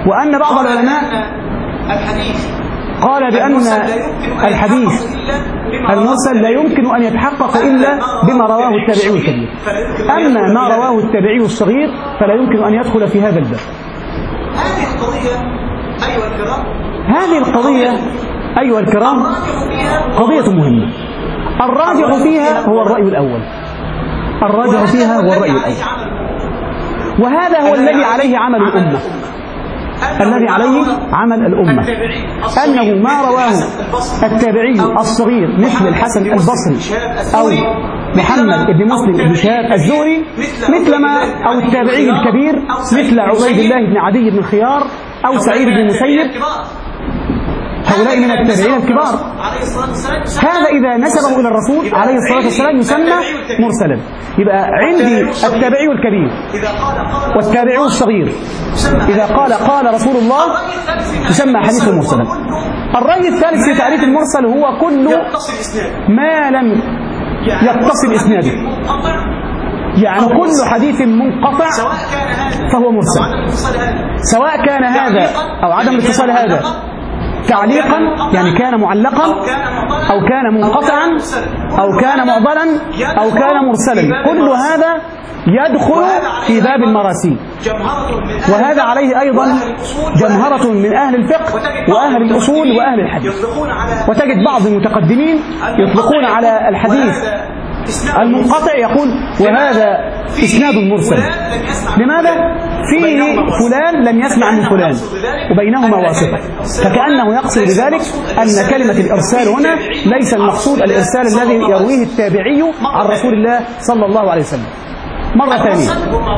وأن بعض العلماء الحديث قال بأن الحديث المرسل لا يمكن أن يتحقق إلا بما رواه التابعي الكبير، أما ما رواه التابعي الصغير فلا يمكن أن يدخل في هذا الباب. هذه القضية أيها الكرام هذه القضية أيها الكرام قضية مهمة. الراجح فيها هو الرأي الأول، الراجح فيها هو الرأي الأول، وهذا هو الذي عليه عمل الأمة، الذي عليه عمل الأمة، أنه ما رواه التابعي الصغير مثل الحسن البصري أو محمد بن مسلم بن شهاب الزهري، مثل ما أو التابعي الكبير مثل عبيد الله بن عدي بن الخيار أو سعيد بن المسيب، هؤلاء من التابعين الكبار. هذا إذا نسبه إلى الرسول عليه الصلاة والسلام يسمى مرسلا. يبقى عندي التابعي الكبير والتابعي الصغير إذا قال قال رسول الله يسمى حديث مرسلا. الرأي الثالث في تعريف المرسل هو كل ما لم يتصل إسناده، يعني كل حديث منقطع فهو مرسل، سواء كان هذا أو عدم الاتصال هذا تعليقا يعني كان معلقا أو كان منقطعا أو كان معضلا أو كان مرسلا، كل هذا يدخل في باب المراسيل. وهذا عليه أيضا جمهرة من أهل الفقه وأهل الأصول وأهل الحديث. وتجد بعض المتقدمين يطلقون على الحديث المنقطع يقول وهذا إسناد مرسل. لماذا؟ فيه فلان لم يسمع من فلان وبينهما واسطة، فكأنه يقصد بذلك أن كلمة الإرسال هنا ليس المقصود الإرسال الذي يرويه التابعي عن رسول الله صلى الله عليه وسلم. مرة ثانية،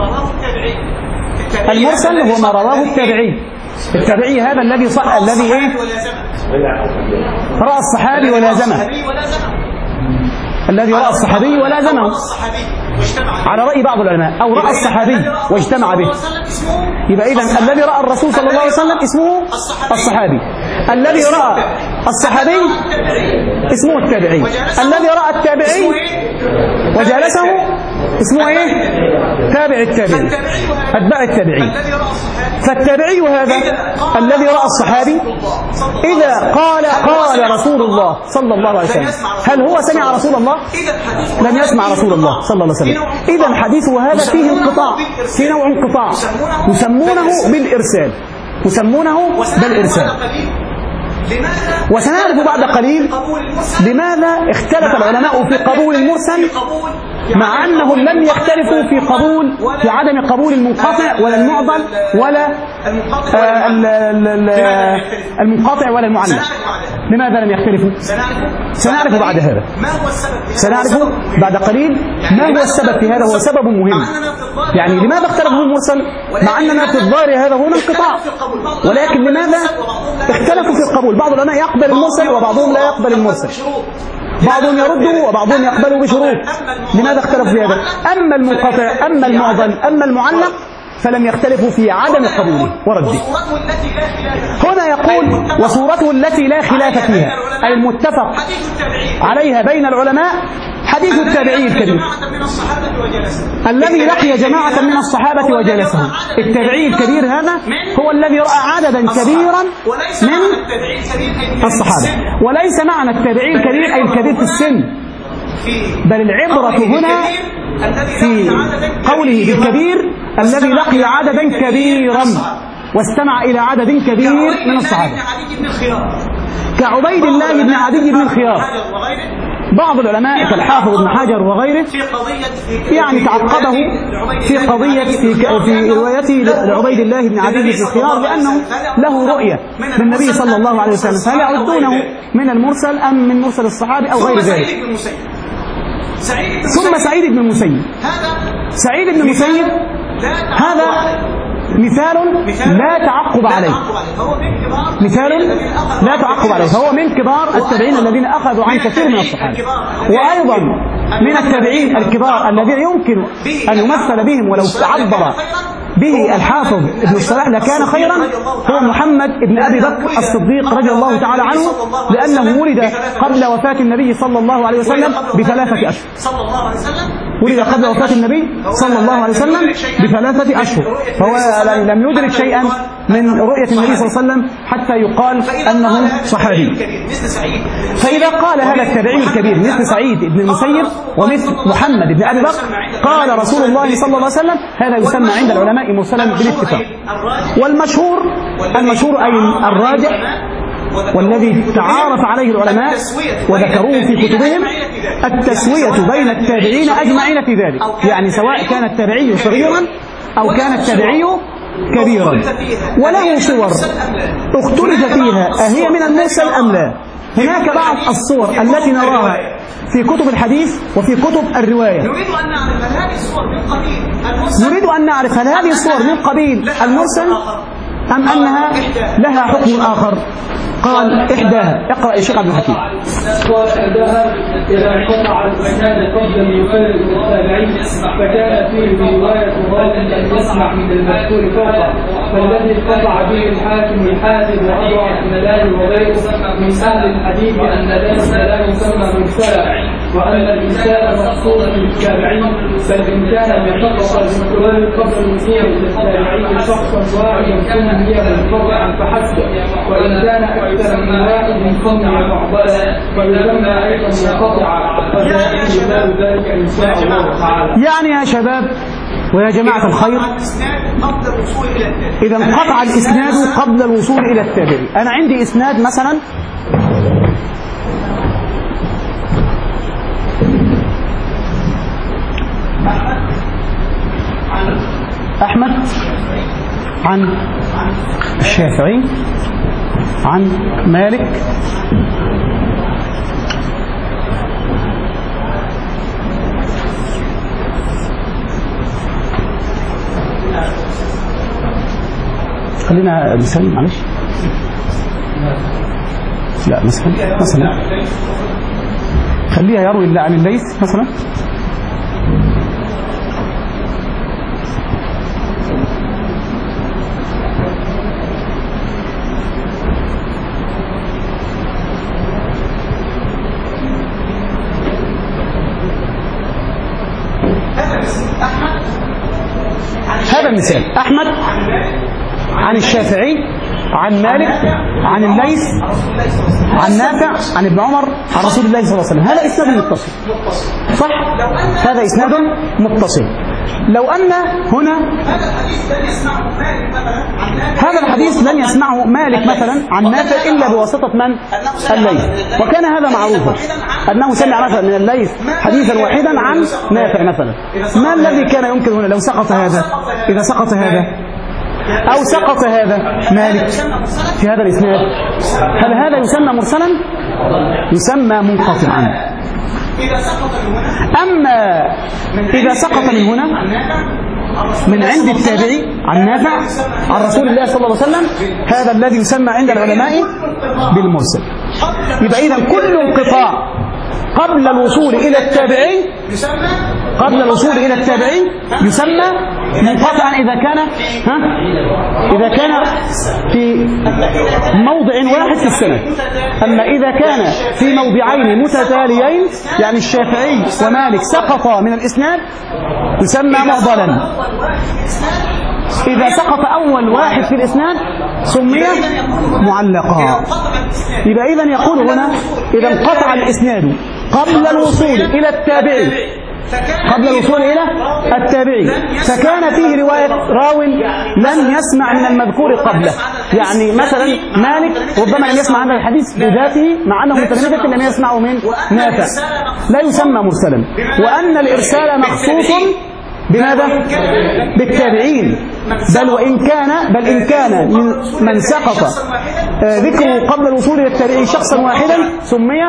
المرسل هو ما رواه التابعي. التابعي هذا الذي صح الذي ايه رأى الصحابي ولازمه، الذي رأى الصحابي ولازمه على رأي بعض العلماء، أو رأى الصحابي واجتمع به. يبقى إذن الذي رأى الرسول صلى الله عليه وسلم اسمه الصحابي، الذي رأى الصحابي اسمه التابعي، الذي رأى التابعي وجالسه اسمه ايه؟ تابع التابعي، أتباع التابعي. فالتابعي هذا الذي رأى الصحابي إذا قال قال رسول الله صلى الله عليه وسلم، هل هو سمع رسول الله؟ لم يسمع رسول الله صلى الله عليه وسلم. إذا حديثه هذا فيه انقطاع، فيه نوع انقطاع، يسمونه بالإرسال، يسمونه بالإرسال. وسنعرف بعد قليل لماذا اختلف العلماء في قبول المرسل، مع أنهم لم يختلفوا في قبول في عدم قبول المنقطع ولا المعضل ولا آه المنقطع ولا المعلق. لماذا لم يختلفوا؟ سنعرف بعد هذا، سنعرف بعد قليل ما هو السبب في هذا. هو سبب مهم، يعني لماذا اختلفوا في المرسل مع أننا في الظاهر هذا هو انقطاع، ولكن لماذا اختلفوا في القبول؟ بعض العلماء يقبل المرسل وبعضهم لا يقبل المرسل، بعضهم يرده وبعضهم يقبله بشروط. لماذا اختلفوا في هذا؟ أما المنقطع أما المعضل أما المعلق فلم يختلفوا في عدم قبوله ورده. هنا يقول وصورته التي لا خلاف فيها، أي المتفق عليها بين العلماء، حديث التابعي الكبير الذي لقي جماعة من الصحابة وجلسهم. التابعي الكبير هذا هو الذي رأى عددا كبيرا من الصحابة، وليس معنى التابعي الكبير أي الكبير في السن، بل العبرة هنا في قوله بالكبير الذي لقي عددا كبيرا واستمع إلى عدد كبير من الصحابة، كعبيد الله بن عدي بن الخيار. بعض العلماء كالحافظ ابن حجر وغيره يعني تعقبه في قضية في, في روايته لعبيد الله بن عدي بن الخيار لأنه له رؤية للنبي صلى الله عليه وسلم، فهل يعدونه من المرسل أم من مرسل الصحابي أو غير ذلك. ثم سعيد بن المسيب، سعيد بن المسيب هذا مثال لا تعقب عليه، مثال لا تعقب عليه، فهو من كبار التابعين الذين أخذوا عن كثير من الصحابة، وأيضا من التابعين الكبار الذين يمكن أن يمثل بهم ولو عبر به الحافظ ابن الصلاح لكان خيرا، هو محمد ابن أبي بكر الصديق رضي الله تعالى عنه، لأنه ولد قبل وفاة النبي صلى الله عليه وسلم بثلاثة أشهر. ولد قبل وفاة النبي صلى الله عليه وسلم بثلاثة أشهر، فهو لم يدرك شيئا من رؤية النبي صلى الله عليه وسلم حتى يقال أنه صحابي. فإذا قال هذا التابعي الكبير مثل سعيد بن المسيب ومثل محمد بن أبي بكر قال رسول الله صلى الله عليه وسلم، هذا يسمى عند العلماء مرسلا بالاتفاق. والمشهور المشهور أي الراجح والذي تعارف عليه العلماء وذكروه في كتبهم التسوية بين التابعين أجمعين في ذلك، يعني سواء كان التابعي صغيرا أو كان التابعي كبيرا. وله صور اختلف فيها أهي من المرسل أم لا. هناك بعض الصور التي نراها في كتب الحديث وفي كتب الرواية. نريد أن نعرف هل هذه الصور من قبيل المرسل نريد أن نعرف هل هذه الصور من قبيل المرسل أم أنها لها حكم آخر. قال إحداها. اقرأ يا شيخ عبد الحكيم. قال إحداها إذا انقطع الإسناد قبل من يفرد التابعين فكان فيه رواية راو لم يسمع من المذكور فوقه، فالذي انقطع به الحاكم الحاسب وأضع الندال وغيره من أهل الحديث أن ذلك لا يسمى مرسلا، وأن الإنسان مقصود بالتابعين، بل إن كان بشقة المقرر قبل الوصول للتابعين شخصا واحدا ثم هي منقطعا فحسب، وإن كان أكثر من واحد سمي معضلا فيسمى أيضا منقطعا، فسيأتي ذلك إن شاء الله تعالى. يعني يا شباب ويا جماعة الخير، إذا انقطع الإسناد قبل الوصول إلى التابعي. أنا عندي إسناد مثلا أحمد عن الشافعي عن مالك خلينا مثال معلش لا مثلا مثلا خليها يروي الله عن الليث مثلا هذا المثال أحمد عن الشافعي عن مالك عن الليث عن نافع عن ابن عمر عن رسول الله صلى الله عليه وسلم. هذا إسناد متصل صح؟ هذا إسناد متصل. لو أن هنا هذا الحديث لن يسمعه مالك مثلا عن نافع إلا بواسطة من؟ الليث، وكان هذا معروفا أنه سمع مثلا من الليث حديثا واحدا عن نافع مثلا. ما الذي كان يمكن هنا لو سقط هذا؟ إذا سقط هذا أو سقط هذا مالك في هذا الإسناد، هل هذا يسمى مرسلا؟ يسمى منقطعا. أما إذا سقط من هنا من عند التابعي عن نافع عن رسول الله صلى الله عليه وسلم، هذا الذي يسمى عند العلماء بالمرسل. يبقى إذن كل انقطاع قبل الوصول إلى التابعي قبل الوصول إلى التابعي يسمى منقطعا إذا كان ها إذا كان في موضع واحد في السنة. أما إذا كان في موضعين متتاليين يعني الشافعي ومالك سقطا من الإسناد يسمى معضلا. إذا سقط أول واحد في الإسناد سمي معلقا. يبقى إذن يقول هنا إذا انقطع الإسناد قبل الوصول إلى التابعي قبل الوصول إلى التابعي فكان فيه رواية راو لم يسمع من المذكور قبله، يعني مثلا مالك ربما لم يسمع هذا الحديث بذاته مع أنه متلمذة لم يسمعه من نافع، لا يسمى مرسلا. وأن الإرسال مخصوص بماذا؟ بالتابعين، بل وإن كان بل إن كان من, من سقط ذكره قبل الوصول إلى التابعي شخصا واحدا سمي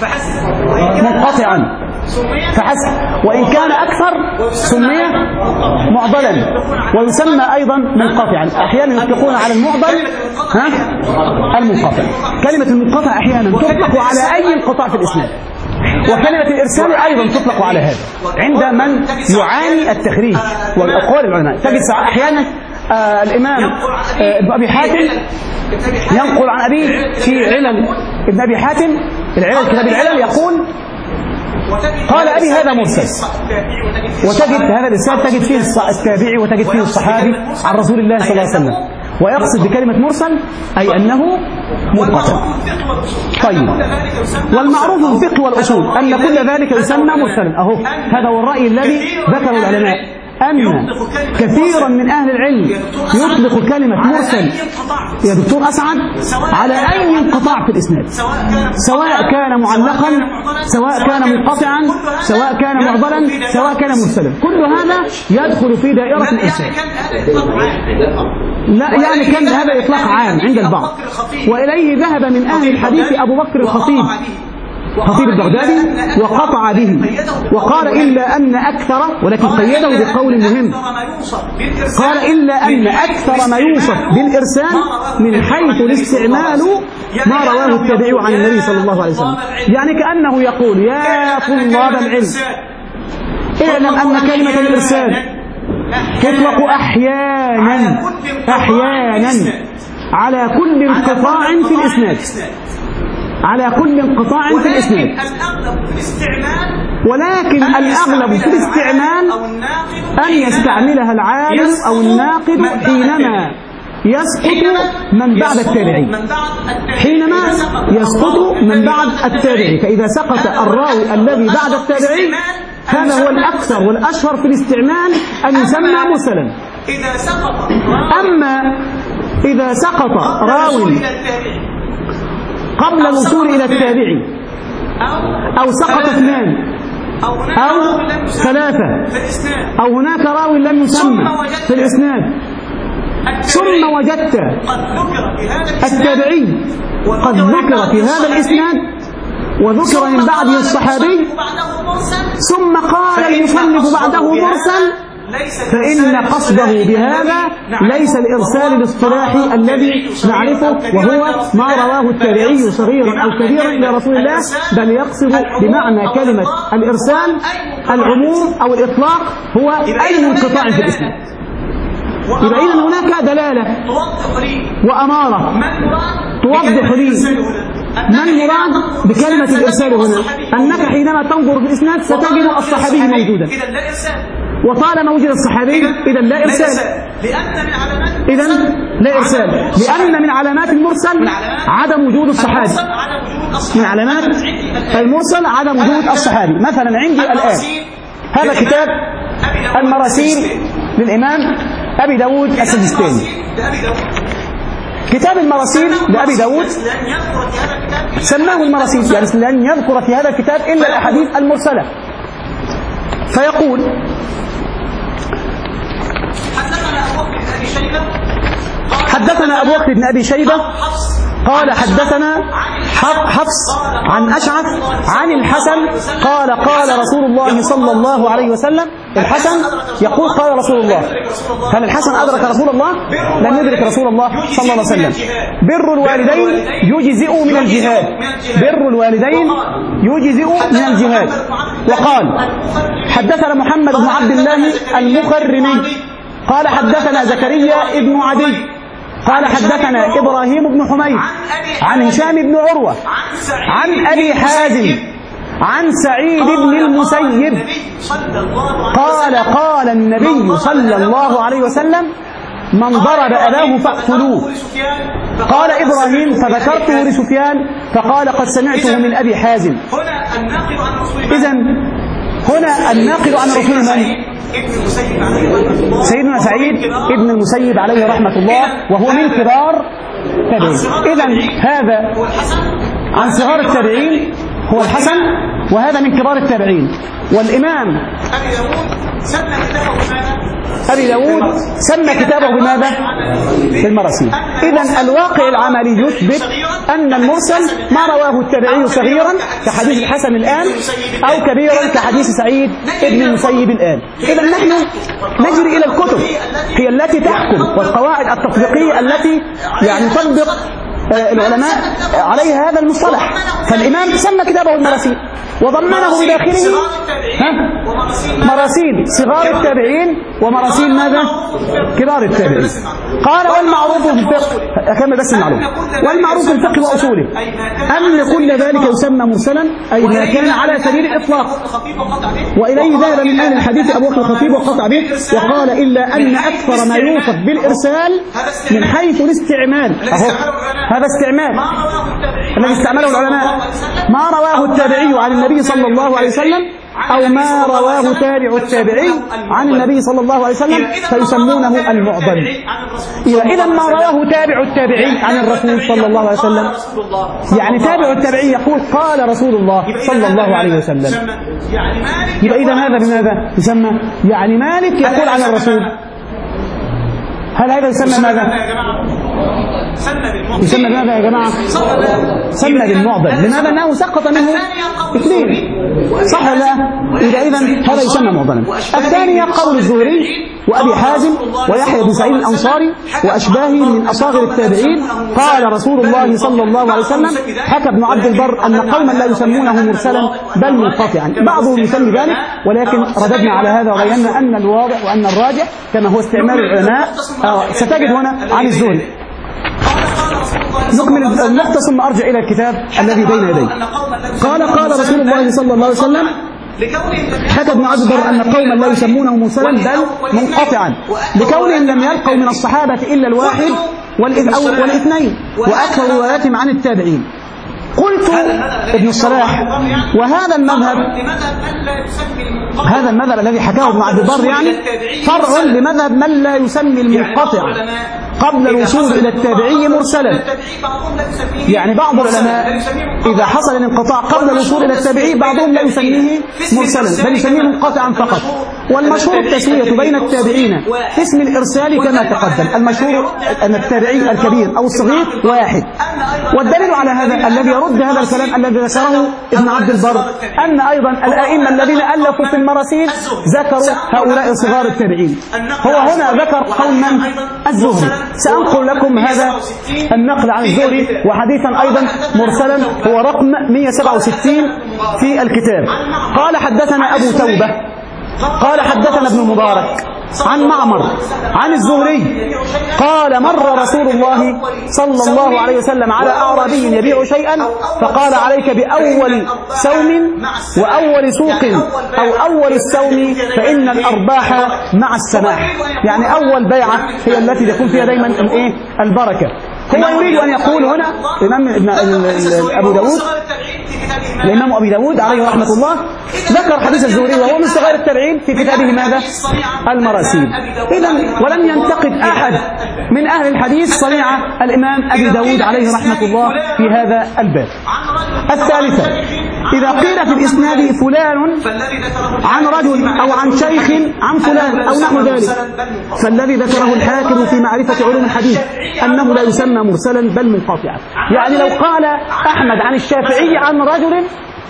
منقطعا فحسب، وإن كان أكثر سمي معضلا ويسمى أيضا منقطعا. أحيانا يطلقون على المعضل ها المنقطع. كلمة المنقطع أحيانا تطلق على أي انقطاع في الإسناد، وكلمة الإرسال أيضا تطلق على هذا عند من يعاني التخريج وأقوال العلماء. تجد أحيانا آه الإمام آه ابن أبي حاتم ينقل عن أبيه في علل ابن أبي حاتم العلل كتاب العلل يقول قال أبي هذا مرسل، وتجد هذا الإسناد تجد فيه التابعي وتجد فيه الصحابي عن رسول الله صلى الله عليه وسلم. ويقصد بكلمة مرسل أي أنه منقطع. طيب، والمعروف في الفقه والأصول أن كل ذلك يسمى مرسلا. أهو هذا هو الرأي الذي ذكره العلماء، أن كثيرا من أهل العلم يطلق كلمة مرسل يا دكتور أسعد على أي انقطاع في الإسناد، سواء كان معلقا، سواء كان منقطعا، سواء كان معضلا، سواء كان مرسلا، كل هذا يدخل في دائرة الإرسال. لا يعني كان هذا إطلاق عام عند البعض، وإليه ذهب من أهل الحديث أبو بكر الخطيب خطيب البغدادي وقطع به، وقال إلا أن أكثر، ولكن قيده بقول مهم، قال إلا أن أكثر ما يوصف بالإرسال من حيث الاستعمال ما رواه التابعي عن النبي صلى الله عليه وسلم. يعني كأنه يقول يا طلاب العلم اعلم أن كلمة الإرسال تطلق أحيانا أحيانا على كل انقطاع في الإسناد، على كل انقطاع في الإسناد، ولكن الأغلب في الاستعمال أن يستعملها العالم أو الناقد حينما يسقط من بعد التابعي، حينما يسقط من بعد التابعي. فإذا سقط الراوي الذي بعد التابعي هذا هو الأكثر والأشهر في الاستعمال أن يسمى مرسلا. أما إذا سقط راوي قبل الوصول إلى التابعي، أو سقط اثنان أو ثلاثة، أو هناك راوي لم يسمى في الإسناد، ثم وجدت التابعي قد ذكر في هذا الإسناد وذكر من بعده الصحابي، ثم قال المصنف بعده مرسل، فإن قصده بهذا ليس الإرسال الاصطلاحي الذي نعرفه وهو ما رواه التابعي صغيرا أو كبيرا إلى رسول الله، بل يقصد بمعنى كلمة الإرسال العموم أو الإطلاق هو أي انقطاع في الإسلام. يبقى إذن هناك دلالة وأمارة توضح لي ما المراد بكلمة الإرسال هنا، أنك حينما تنظر في الإسناد ستجد الصحابي موجودا، وطالما وجد الصحابي إذا لا إرسال، إذا لا إرسال، لأن من علامات المرسل عدم وجود الصحابي، من علامات المرسل عدم وجود الصحابي. مثلا عندي الآن هذا كتاب المراسيل للإمام أبي داود السجستاني. كتاب المراسيل لأبي داود سماه المراسيل، يعني لن يذكر في هذا الكتاب إلا الأحاديث المرسلة. فيقول حدثنا أبو بكر بن أبي شيبة قال حدثنا حفص عن أشعث عن الحسن قال قال رسول الله صلى الله عليه وسلم. الحسن يقول قال رسول الله. هل الحسن أدرك رسول الله؟ لم يدرك رسول الله صلى الله عليه وسلم. بر الوالدين يجزئ من الجهاد، بر الوالدين يجزئ من الجهاد. وقال حدثنا محمد بن عبد الله المخرمي قال حدثنا زكريا ابن عدي قال حدثنا إبراهيم بن حميد عن هشام بن عروة عن أبي حازم عن سعيد بن المسيب قال قال النبي صلى الله عليه وسلم من ضرب أباه فاقتلوه. قال إبراهيم فذكرته لسفيان فقال قد سمعته من أبي حازم. إذن هنا الناقل عن رسول من؟ سيدنا سعيد ابن المسيب عليه رحمة الله، وهو من كبار التابعين. إذن هذا عن صغار التابعين هو الحسن، وهذا من كبار التابعين. والإمام أبي داود سمى كتابه بماذا؟ بالمراسيل. إذن الواقع العملي يثبت أن المرسل ما رواه التابعي صغيرا كحديث الحسن الآن أو كبيرا كحديث سعيد ابن المسيب الآن. إذن نحن نجري إلى الكتب هي التي تحكم، والقواعد التطبيقية التي يعني تطبق العلماء عليها هذا المصطلح. فالإمام سمى كتابه المراسيل، وضمنه بداخله مراسيل صغار التابعين ومراسيل ماذا؟ كبار التابعين. قال والمعروف في الفقه، أكمل بس المعلومة، والمعروف في الفقه وأصوله أن كل ذلك يسمى مرسلا، أي ما كان على سبيل الإطلاق. وإليه ذهب من أهل الحديث أبو بكر الخطيب وقطع به، وقال إلا أن أكثر ما يوصف بالإرسال من حيث الاستعمال، أهو هذا استعمال الذي استعمله العلماء، ما رواه التابعي عن النبي صلى الله عليه وسلم أو ما رواه تابع التابعي عن النبي صلى الله عليه وسلم فيسمونه المعضل. إذا ما رواه تابع التابعي عن الرسول صلى الله عليه وسلم، يعني تابع التابعي يقول قال رسول الله صلى الله عليه وسلم، يبقى إذا هذا بماذا يسمى؟ يعني مالك يقول عن الرسول، هل هذا يسمى ماذا؟ يسمى ماذا يا جماعة؟ سمى بالمعضل. لماذا؟ أنه سقط منه اثنين، صح ولا لا؟ إذا إذن هذا يسمى معضلا. الثانية قول الزهري وأبي حازم ويحيى بن سعيد الأنصاري وأشباهه من أصاغر التابعين قال رسول الله صلى الله عليه وسلم. حكى ابن عبد البر أن قوما لا يسمونه مرسلا بل منقطعا، بعضهم يسمي ذلك، ولكن رددنا على هذا وبينا أن الواضح وأن الراجح كما هو استعمال العلماء ستجد هنا عن الزهري. نكمل النقطة ثم أرجع إلى الكتاب الذي بين يدي. قال قال رسول الله صلى الله عليه وسلم. حكى ابن عبد البر أن قوما لا يسمونه مرسلا بل منقطعا لكونهم لم يلقوا من الصحابة إلا الواحد والاثنين وأكثر رواياتهم عن التابعين. قلت ابن الصلاح وهذا المذهب هذا المذهب الذي حكاه ابن عبد البر يعني فرع لمذهب من لا يسمي المنقطع قبل الوصول إلى التابعي مرسلا. يعني بعض العلماء إذا حصل الانقطاع قبل الوصول إلى التابعي بعضهم لا يسميه مرسلا بل يسميه منقطعا فقط. والمشهور التسوية بين التابعين في اسم الإرسال كما تقدم. المشهور أن التابعي الكبير أو الصغير واحد. والدليل على هذا الذي يرد هذا الكلام الذي ذكره ابن عبد البر أن أيضا الأئمة الذين ألفوا في المراسيل ذكروا هؤلاء صغار التابعين. هو هنا ذكر قول من؟ الزهري. سأنقل لكم هذا النقل عن الزهري وحديثا أيضا مرسلا هو رقم مئة وسبعة وستين في الكتاب. قال حدثنا أبو توبة قال حدثنا ابن المبارك عن معمر عن الزهري قال مر رسول الله صلى الله عليه وسلم على أعرابي يبيع شيئا فقال عليك بأول سوم وأول سوق أو أول السوم فإن الأرباح مع السماح. يعني أول بيعة هي التي يكون فيها دايما الإيه؟ البركة. هو يريد أن يقول هنا الإمام أبو داود الإمام أبي داود عليه رحمة الله ذكر حديث الزهري وهو من صغار التابعين في كتابه ماذا؟ المراسيل. إذن ولم ينتقد أحد من أهل الحديث صنيع الإمام أبي داود عليه رحمة الله في هذا الباب. الثالثة إذا قيل في الإسناد فلان عن رجل أو عن شيخ عن فلان أو نحو ذلك فالذي ذكره الحاكم في معرفة علوم الحديث أنه لا يسمى مرسلا بل منقطعا. يعني لو قال أحمد عن الشافعي عن رجل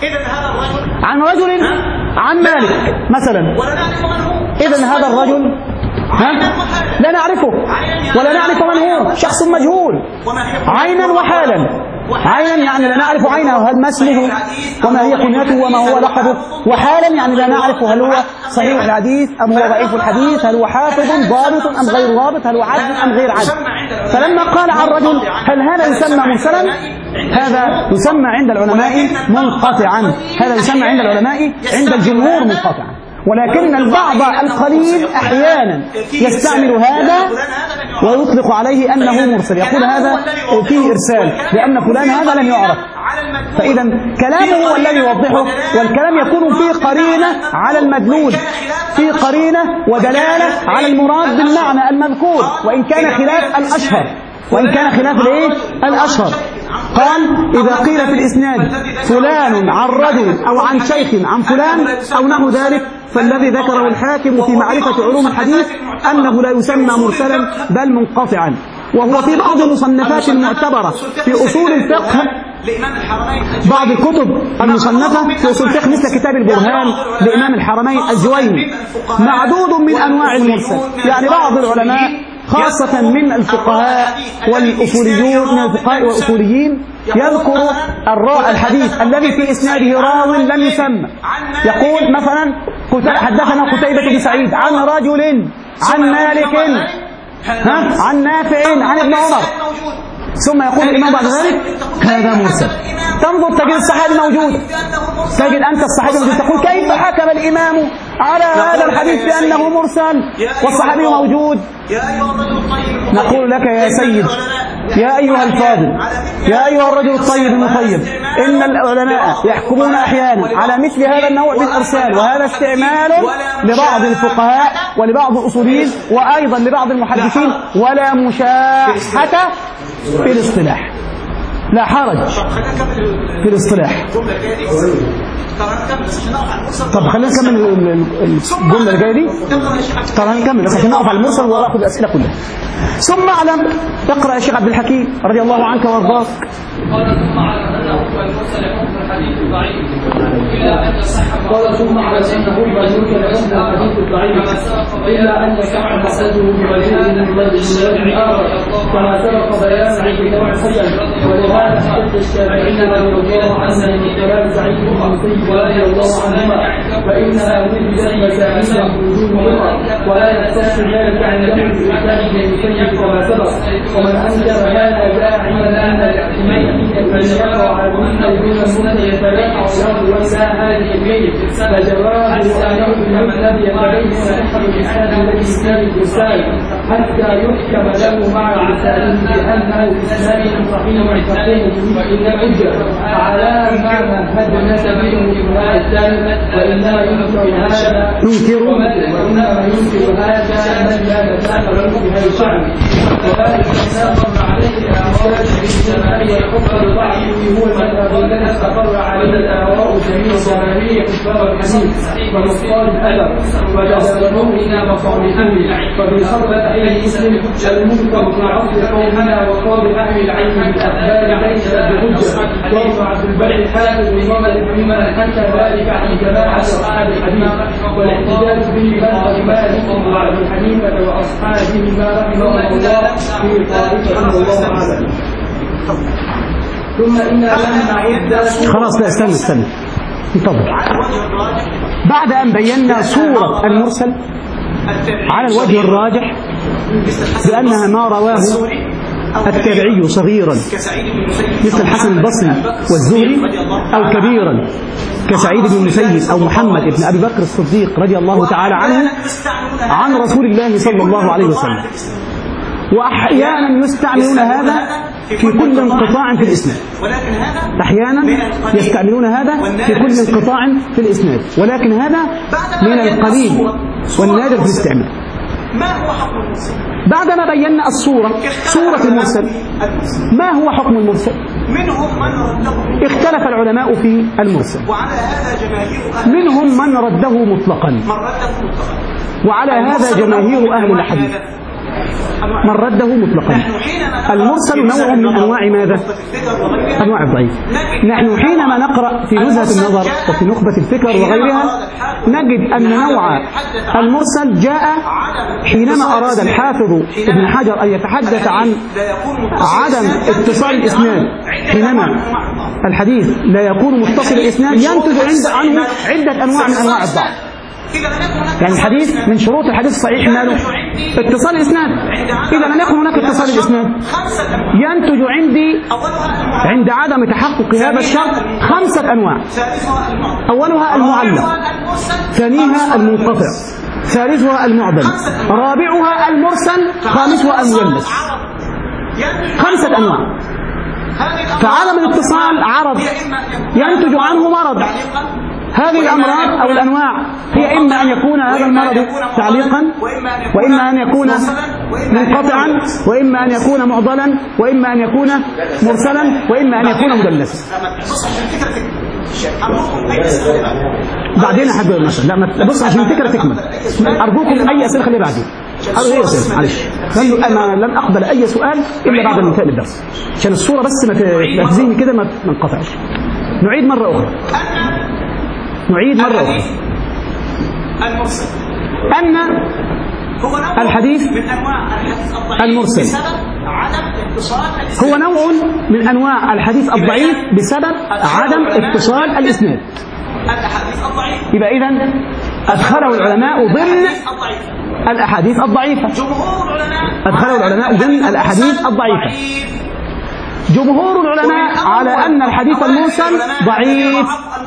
عن رجل عن مالك مثلا إذن هذا الرجل ها؟ لا نعرفه ولا نعرف من هو، شخص مجهول عينا وحالا. عينا يعني لا نعرف عينه هل ما اسمه وما هي كنيته وما هو لقبه، وحالا يعني لا نعرف هل هو صحيح الحديث أم هو ضعيف الحديث، هل هو حافظ ضابط أم غير ضابط، هل هو عدل أم غير عدل. فلما قال عن رجل هل هذا يسمى مرسلا؟ هذا يسمى عند العلماء منقطعا. هذا يسمى عند العلماء عند الجمهور منقطعا. ولكن البعض القليل أحيانا يستعمل هذا ويطلق عليه أنه مرسل، يقول هذا فيه إرسال لأن فلان هذا لم يعرف. فإذا كلامه هو الذي يوضحه، والكلام يكون فيه قرينة على المدلول، فيه قرينة ودلالة على المراد بالمعنى المذكور وإن كان خلاف الأشهر وإن كان خلاف الإيه؟ الأشهر. قال إذا قيل في الإسناد فلان عن رجل أو عن شيخ عن فلان أو نحو ذلك فالذي ذكره الحاكم في معرفة علوم الحديث أنه لا يسمى مرسلا بل منقطعا. وهو في بعض المصنفات المعتبرة في أصول الفقه، بعض الكتب المصنفة في أصول الفقه مثل كتاب البرهان لإمام الحرمين الجويني معدود من أنواع المرسل. يعني بعض العلماء خاصة من الفقهاء والأصوليون من الفقهاء والأصوليين يذكر الراء الحديث الذي في إسناده راو لم يسمى. يقول مثلا حدثنا قتيبة بن سعيد عن رجل عن مالك ها عن نافع عن ابن عمر، ثم يقول الإمام بعد ذلك هذا مرسل. تنظر تجد الصحابي موجود، تجد أنت الصحابي موجود، تقول كيف حكم الإمام على هذا الحديث بأنه مرسل والصحابي موجود؟ نقول لك يا سيد يا أيها الفاضل يا أيها الرجل الطيب المطيب، إن العلماء يحكمون أحيانا على مثل هذا النوع من الإرسال، وهذا استعمال لبعض الفقهاء ولبعض الأصوليين وأيضا لبعض المحدثين، ولا مشاحة في الاصطلاح، لا حرج في الاصطلاح. طب خلينا نكمل الجملة اللي جاية دي. طب هنكمل بس عشان نقف على المرسل وناخد الأسئلة كلها. ثم اعلم، اقرأ يا شيخ عبد الحكيم رضي الله عنك وارضاك. قال ثم اعلم انه هو المرسل حكم الحديث الضعيف الا ان يصح. قال ثم اعلم انه هو المرسل حكم الحديث الضعيف الا ان يصح مسده بوجه من ضد الشرع اخر كما سبق بيان في نوع الحسن. ولهذا حدث الشافعي رضي الله عنه من كلام سعيد بن المسيب رضي الله عنهما فانها وجدت مسائل وجودهما ولا يختص ذلك عن ذلك الاسلام بن المسيب كما سبق. ومن انكر هذا داعيا ان الاحتمال من يقع على دون السنه يتبع له وسع هذه البيت فجوابه انه الذي يتبين صحه الاسلام الذي كان الانسان حتى يحكم له مع الانسان بانه اسلام صحيح فقيه وان حجه على ما مهد سبيله في هذا الثالث وانما ينكر هذا ينكر وانما ينكر هذا من لا نتاخر له بهذا الشعب وذلك تناقض عليه الاعراض السماويه الحكم الضعيف هو المذهب الذي استقر عليه الاراء جميع جماهير كفار الحديث ومختار الادب وتدبروا الى مصالحه ففي خطبه اهل الاسلام المنكر في عصر قومنا وقول اهل العلم بالاخبار ليس بحجه. وابن عبد البر الحافظ والنظر فيما حتى ذلك عن جماعه اصحاب الحديث والاحتجاج به بلغ مالك وابي حنيفه واصحابه ما رحمه الله في طائفه الله اعلم. ثم إن لم خلاص لا استنى استنى انتظر. بعد أن بينا صورة المرسل على الوجه الراجح بأنها ما رواه التابعي صغيرا مثل الحسن البصري والزهري أو كبيرا كسعيد بن المسيب أو محمد بن أبي بكر الصديق رضي الله تعالى عنه عن رسول الله صلى الله عليه وسلم، وأحيانا يستعملون هذا في كل انقطاع في الإسناد. أحيانا يستعملون هذا في كل انقطاع في الإسناد، ولكن هذا من القليل والنادر في الاستعمال. ما هو حكم المرسل؟ بعدما بينا الصورة صورة المرسل، ما هو حكم المرسل؟ منهم من رده، اختلف العلماء في المرسل، وعلى هذا جماهير أهل منهم من رده مطلقا، من رده مطلقا، وعلى هذا جماهير أهل الحديث من رده مطلقا. المرسل نوع من أنواع ماذا؟ أنواع الضعيف. نحن حينما نقرأ في نزهة النظر وفي نخبة الفكر وغيرها نجد أن نوع المرسل جاء حينما أراد الحافظ ابن حجر أن يتحدث عن عدم اتصال الإسناد، حينما الحديث لا يكون متصل الإسناد ينتج عند عنه عدة أنواع من أنواع الضعف. يعني الحديث من شروط الحديث الصحيح ماله؟ اتصال الإسناد. إذا لم يكن هناك اتصال الإسناد ينتج عندي عند عدم تحقق هذا الشرط خمسة أنواع. أولها المعلق، ثانيها المنقطع، ثالثها المعدل، رابعها المرسل، خامسها المدلس. خمسة أنواع. فعدم الاتصال عرض ينتج عنه مرض. هذه الأمراض أو الأنواع هي إما أن يكون هذا المرض تعليقا، وإما أن يكون منقطعا، وإما أن يكون معضلا، وإما أن يكون مرسلا، وإما أن يكون مدلسا. بعدين أحد المثل لا بص عشان الفكرة تكمل. أرجوكم أي أسئلة خليها بعدين. أرجو أي أسئلة معلش. أنا لن أقبل أي سؤال إلا بعد انتهاء الدرس عشان الصورة بس ما تزيني كده ما تنقطعش. نعيد مرة أخرى. نعيد مرة أخرى. المرسل أن هو نوع الحديث من أنواع الحديث الضعيف المرسل. بسبب عدم اتصال الإسناد. هو نوع من أنواع الحديث الضعيف بسبب عدم اتصال الإسناد. الأحاديث الضعيفة. يبقى إذن أدخله العلماء ضمن الأحاديث الضعيفة. جمهور العلماء أدخله العلماء ضمن الأحاديث الضعيفة. جمهور العلماء على أن الحديث المرسل ضعيف،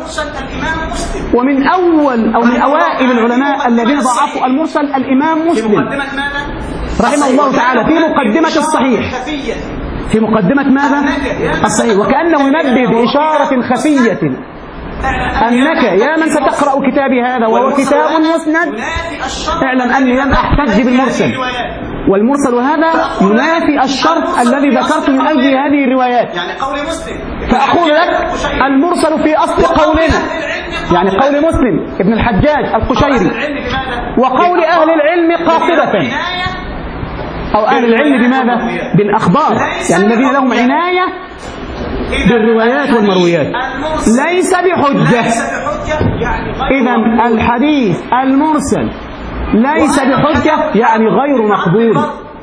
ومن أول أو من أوائل العلماء الذين ضعفوا المرسل الإمام مسلم رحمه الله تعالى في مقدمة الصحيح. في مقدمة ماذا؟ الصحيح. وكأنه ينبه بإشارة خفية أنك يا من ستقرأ كتابي هذا وهو كتاب مسند اعلم أني لم أحتج بالمرسل، والمرسل هذا ينافي الشرط الذي ذكرت من أجل هذه الروايات. يعني قول مسلم. فأقول لك المرسل في أصل قولنا، يعني قول مسلم ابن الحجاج القشيري وقول أهل العلم قاطبة، أو أهل العلم بماذا؟ بالأخبار، يعني الذين لهم عناية بالروايات والمرويات، ليس بحجة. إذن الحديث المرسل ليس بحجة يعني غير مقبول.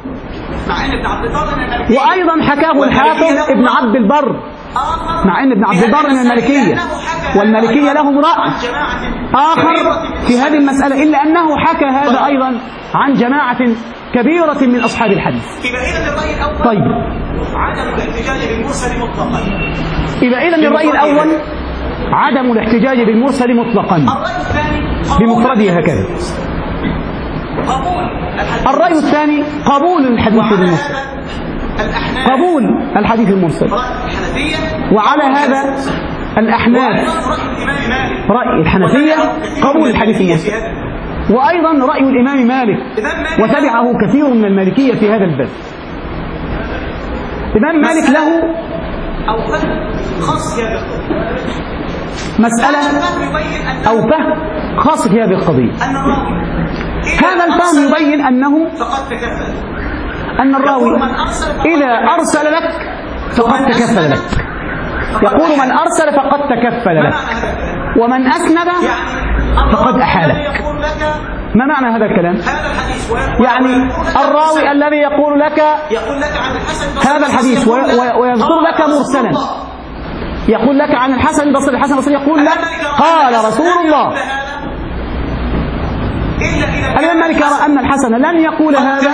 وأيضا حكاه الحافظ ابن عبد البر، مع أن ابن عبد البر من المالكية، والمالكية لهم رأي آخر في هذه المسألة، إلا أنه حكى هذا أيضا عن جماعة كبيرة من أصحاب الحديث. طيب عدم الاحتجاج بالمرسل مطلقا. إذا إذن الرأي الأول عدم الاحتجاج بالمرسل مطلقا بمفرده هكذا. الرأي الثاني قبول الحديث بالمرسل، قبول الحديث المرسل. وعلى هذا الأحناف رأي الحنفية قبول الحديث المرسل، وأيضا رأي الإمام مالك وتبعه كثير من المالكية في هذا الباب. الإمام مالك له مسألة أو فهم خاص في هذه القضية. هذا الفهم يبين أنه أن الراوي إذا أرسل لك فقد تكفل لك، يقول من أرسل فقد تكفل لك، ومن أسند فقد أحالك. ما معنى هذا الكلام؟ يعني الراوي الذي يقول لك هذا الحديث ويذكر لك مرسلا، يقول لك عن الحسن البصري، الحسن البصري يقول لك قال رسول الله. الإمام مالك يرى أن الحسن لن يقول هذا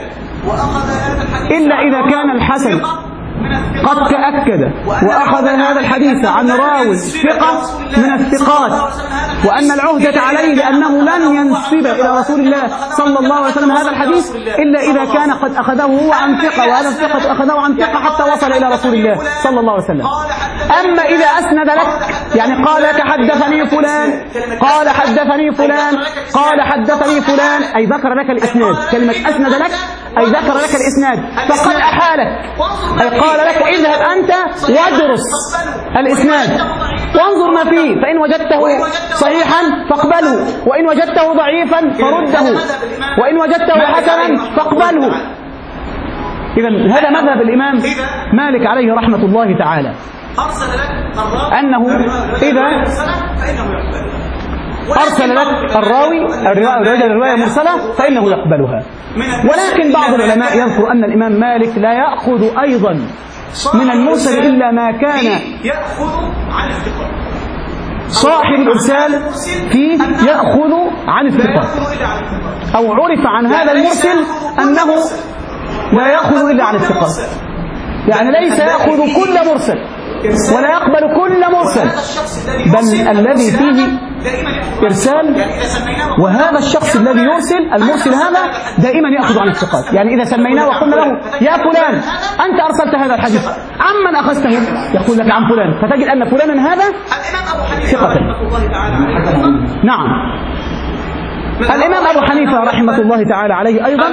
إلا إذا كان الحسن قد تأكد وأخذ هذا الحديث عن راوي ثقة من الثقات، وأن العهدة عليه لأنه لن ينسب إلى رسول الله صلى الله عليه وسلم هذا الحديث إلا إذا كان قد أخذه هو عن ثقة، وهذا الثقة أخذه عن ثقة حتى وصل إلى رسول الله صلى الله عليه وسلم. أما إذا أسند لك، يعني قال لك حدثني فلان، قال حدثني فلان، قال حدثني فلان، أي ذكر لك الإسناد. كلمة أسند لك أي ذكر لك الإسناد، فقد أحالك، أي قال لك اذهب أنت وادرس الإسناد وانظر ما فيه، فإن وجدته صحيحا فاقبله، وإن وجدته ضعيفا فرده، وإن وجدته حسنا فاقبله. إذن هذا مذهب الإمام مالك عليه رحمة الله تعالى، أنه إذا أرسل لك الراوي الرواية مرسلة فإنه يقبلها. ولكن بعض العلماء يذكر أن الإمام مالك لا يأخذ أيضا من المرسل إلا ما كان صاحب الإرسال فيه يأخذ عن الثقة، أو عرف عن هذا المرسل أنه لا يأخذ إلا عن الثقة، يعني ليس يأخذ كل مرسل ولا يقبل كل مرسل، بل الذي فيه إرسال، وهذا الشخص الذي يرسل المرسل هذا دائما يأخذ عن الثقات. يعني إذا سميناه وقلنا له يا فلان أنت أرسلت هذا الحديث، عمن أخذته؟ يقول لك عن فلان، فتجد أن فلانا هذا ثقة. نعم، الإمام أبو حنيفة رحمة الله تعالى عليه أيضا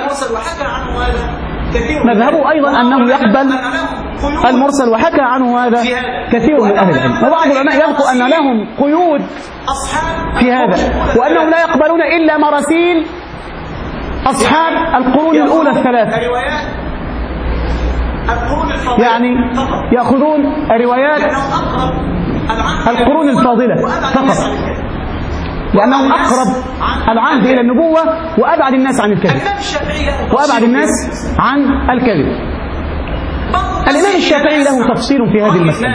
مذهبه أيضا أنه يقبل المرسل، وحكى عنه هذا كثير من أهل العلم. وبعض العلماء يذكر أن لهم قيود في هذا، وأنهم لا يقبلون إلا مراسيل أصحاب القرون الأولى الثلاثة، يعني يأخذون روايات القرون الفاضلة فقط. لأنهم أقرب العهد إلى النبوة وأبعد الناس عن الكذب وأبعد الناس عن الكذب. الإمام الشافعي له تفصيل في هذه المسألة.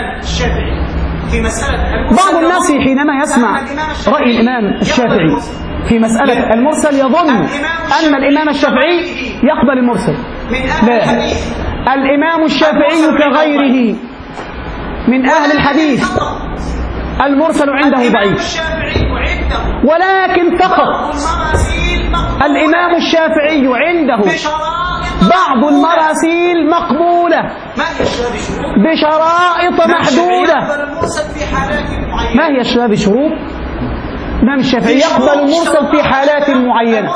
بعض الناس حينما يسمع رأي الإمام الشافعي في مسألة المرسل يظن أن الإمام الشافعي يقبل المرسل. لا، الإمام الشافعي كغيره من أهل الحديث المرسل عنده ضعيف، ولكن فقط الإمام الشافعي عنده بعض المراسيل مقبولة بشرائط محدودة. ما هي هذه الشروط؟ الإمام الشافعي يقبل المرسل في حالات معينة،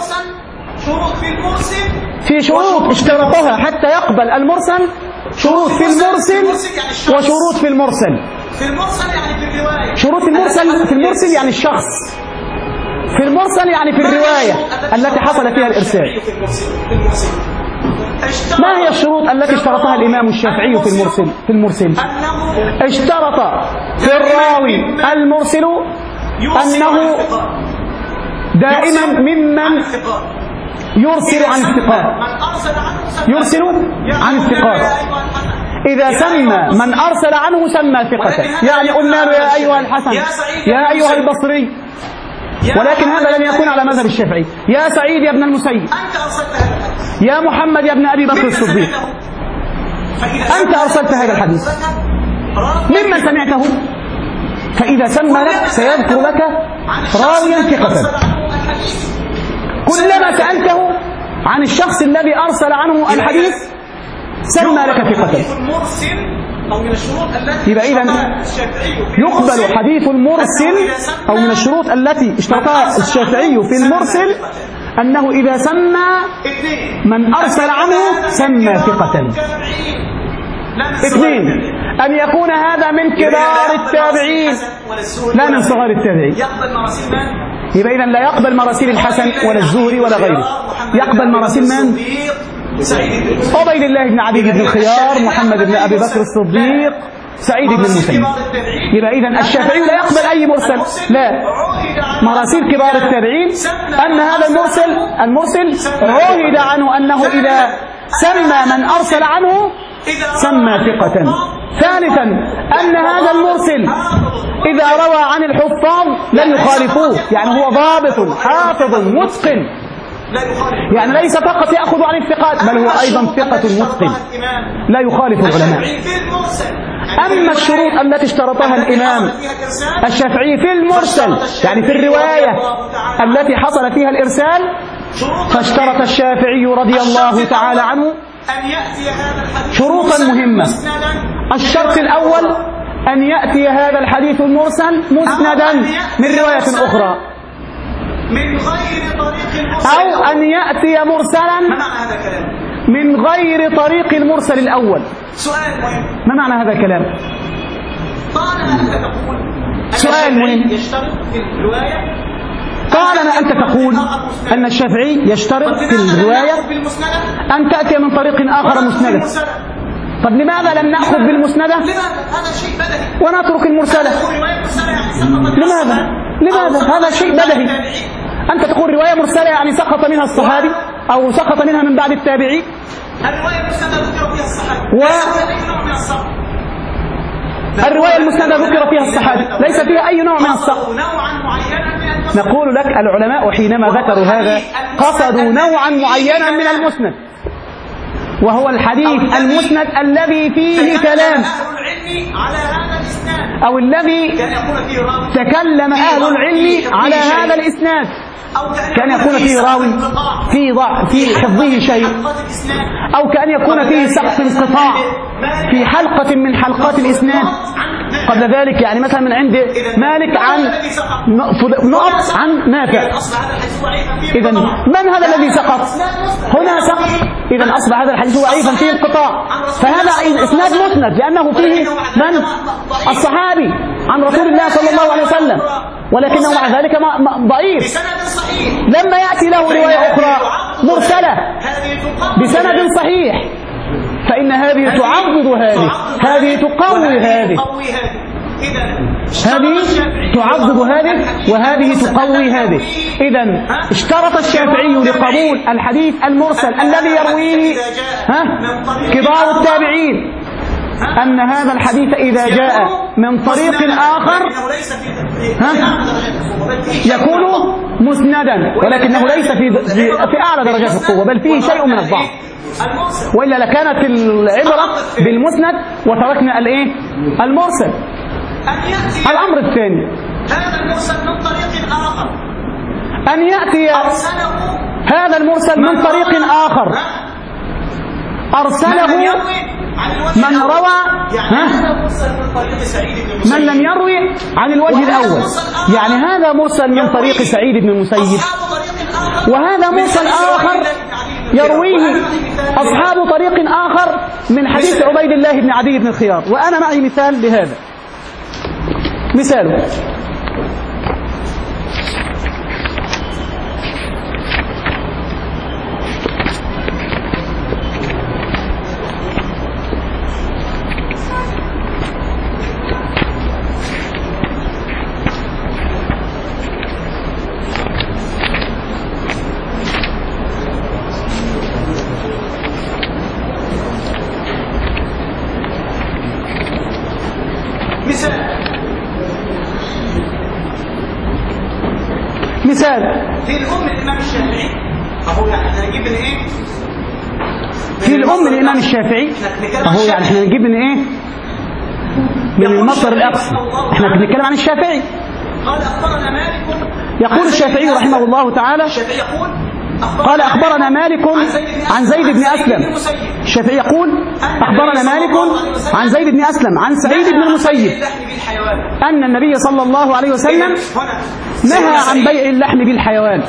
في شروط اشترطها حتى يقبل المرسل، شروط في المرسل وشروط في المرسل. شروط المرسل في المرسل يعني الشخص، في المرسل يعني في الرواية التي حصل فيها الإرسال. ما هي الشروط التي اشترطها الإمام الشافعي في المرسل؟ في المرسل اشترط في الراوي المرسل أنه دائما ممن يرسل عن الثقات، يرسل عن الثقات. إذا سمى من أرسل عنه سمى ثقة، يعني قلنا له يا أيها الحسن، يا أيها البصري، ولكن هذا لم يكن على مذهب الشافعي. يا سعيد يا ابن المسيب، يا محمد يا ابن أبي بكر الصديق، أنت أرسلت هذا الحديث، ممن سمعته؟ فإذا سمى لك سيذكر لك راويا ثقة. كلما سألته عن الشخص الذي أرسل عنه الحديث سمى لك ثقة. يبقى إذن يقبل حديث المرسل، أو من الشروط التي اشترطها الشافعي في المرسل أنه إذا سمى من أرسل عنه سمى ثقة. اثنين، أن يكون هذا من كبار التابعين لا من صغار التابعين. يبقى إذن لا يقبل مراسيل الحسن ولا الزهري ولا غيره، يقبل مراسيل من؟ عبيد الله بن عدي بن الخيار، محمد بن أبي بكر الصديق، سعيد بن المسيب. يبقى إذن الشافعي لا يقبل أي مرسل، لا، مراسيل كبار التابعين أن هذا المرسل المرسل عهد عنه أنه إذا سمى من أرسل عنه سمى ثقة. ثالثا، أن هذا المرسل إذا روى عن الحفاظ لن يخالفوه، يعني هو ضابط حافظ متقن، يعني ليس فقط يأخذ عن الثقات بل هو أيضا ثقة متقن لا يخالف العلماء. أما الشروط التي اشترطها الإمام الشافعي في المرسل يعني في الرواية التي حصل فيها الإرسال، فاشترط الشافعي رضي الله تعالى عنه شروطا مهمة. الشرط الأول أن يأتي هذا الحديث المرسل مسندا من رواية أخرى، أو أن يأتي مرسلا من غير طريق المرسل الأول. ما معنى هذا الكلام؟ سؤال مهم. طالما أنت تقول أن الشافعي يشترط في الرواية أن تأتي من طريق آخر مسندة، طب لماذا لم نأخذ بالمسندة ونترك المرسلة؟ لماذا؟ لماذا؟ هذا شيء بدهي. أنت تقول رواية مرسلة يعني سقط منها الصحابي أو سقط منها من بعد التابعي. الرواية المسندة ذكر فيها الصحابي و... الرواية المسندة ذكر فيها الصحابي ليس فيها أي نوع من السقط. نقول لك العلماء حينما ذكروا هذا قصدوا نوعا معينا من المسند، وهو الحديث المسند الذي فيه كلام أو الذي تكلم أهل العلم على هذا الإسناد، كان يكون فيه راوي في ضع في حفظه شيء، أو كان يكون فيه سقط انقطاع في حلقة من حلقات الإسناد قبل ذلك، يعني مثلا من عند مالك عن نقط عن نافع. إذن من هذا الذي سقط؟ هنا سقط، إذن أصبح هذا الحديث ضعيفا فيه انقطاع، فهذا إسناد مسند لأنه فيه من؟ الصحابي عن رسول الله صلى الله عليه وسلم، ولكنه مع ذلك ضعيف. لما يأتي له رواية أخرى مرسلة بسند صحيح فإن هذه تعضد هذه، هذه تقوي هذه. هذه تعضد هذه وهذه تقوي هذه. إذا اشترط الشافعي لقبول الحديث المرسل الذي يرويه ها كبار التابعين أن هذا الحديث إذا جاء من طريق آخر ها يكون مسندا، ولكنه ليس في في أعلى درجات القوة، بل فيه شيء من الضعف، وإلا لكانت العبرة بالمسند وتركنا الايه المرسل. الأمر الثاني هذا المرسل من طريق آخر، أن يأتي هذا المرسل من طريق آخر أرسله من روى من لم يروي عن الوجه الأول، يعني هذا مرسل من طريق سعيد بن المسيب، وهذا مرسل آخر يرويه أصحاب طريق آخر من حديث عبيد الله بن عدي بن الخيار. وأنا معي مثال لهذا. مثاله مثال في الأم الإمام الشافعي أهو يعني احنا نجيب من إيه؟ في الأم الإمام الشافعي أهو يعني احنا نجيب من إيه؟ من المصدر الأقصى. احنا بنتكلم عن الشافعي. قال أخبرنا مالك، يقول الشافعي رحمه الله تعالى الشافعي يقول قال أخبرنا مالك عن زيد بن أسلم. الشافعي يقول أخبرنا مالك عن زيد بن أسلم عن سعيد بن المسيب أن النبي صلى الله عليه وسلم نهى عن بيع اللحم بالحيوان.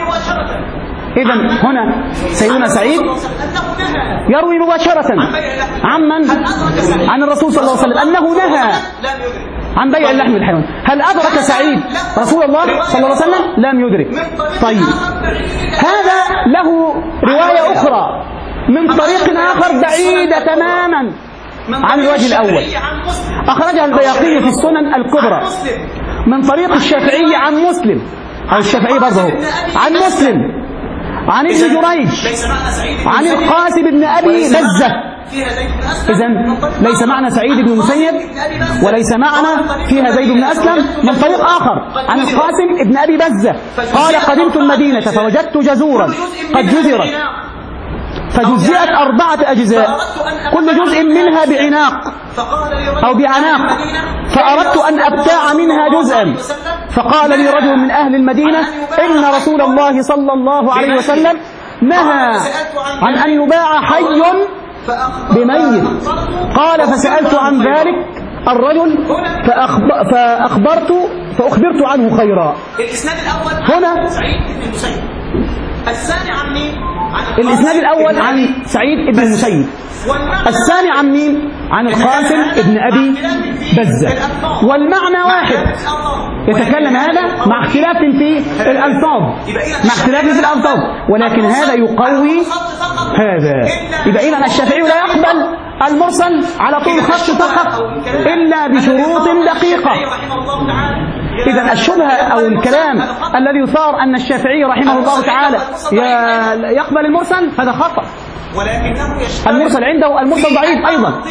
إذن هنا سيدنا سعيد يروي مباشرة عن من؟ عن الرسول صلى الله عليه وسلم أنه نهى عن بيع اللحم بالحيوان. هل أدرك سعيد رسول الله صلى الله عليه وسلم؟ لم يدرك. طيب هذا له رواية أخرى من طريق آخر بعيدة تماما عن الوجه الأول، أخرجها البياقي في السنن الكبرى من طريق الشافعي عن مسلم، أو الشافعي برضه عن مسلم عن ابن جريج عن القاسم بن أبي بزة. إذن ليس معنى سعيد بن المسيب وليس معنى فيها زيد بن أسلم، من طريق آخر عن القاسم بن أبي بزة قال قدمت المدينة فوجدت جزورا قد جزرت فجزئت أربعة أجزاء كل جزء منها بعناق أو بعناق، فأردت أن أبتاع منها جزءا، فقال لي رجل من أهل المدينة إن رسول الله صلى الله عليه وسلم نهى عن أن يباع حي بميت. قال فسألت عن ذلك الرجل فأخبرت فأخبرت عنه خيرا. الإسناد الأول هنا سعيد بن المسيب، الثاني عن مين؟ الإسناد الأول عن سعيد بن المسيب، الثاني عن مين؟ عن القاسم بن أبي بزة، والمعنى واحد. يتكلم هذا مع اختلاف في الألفاظ مع اختلاف في الألفاظ ولكن هذا يقوي هذا. يبقى إذن الشافعي لا يقبل المرسل على طول خط فقط إلا بشروط دقيقة. إذن الشبهة أو الكلام الذي يثار أن الشافعي رحمه الله تعالى يقبل المرسل هذا خطأ. المرسل عنده المرسل ضعيف أيضا،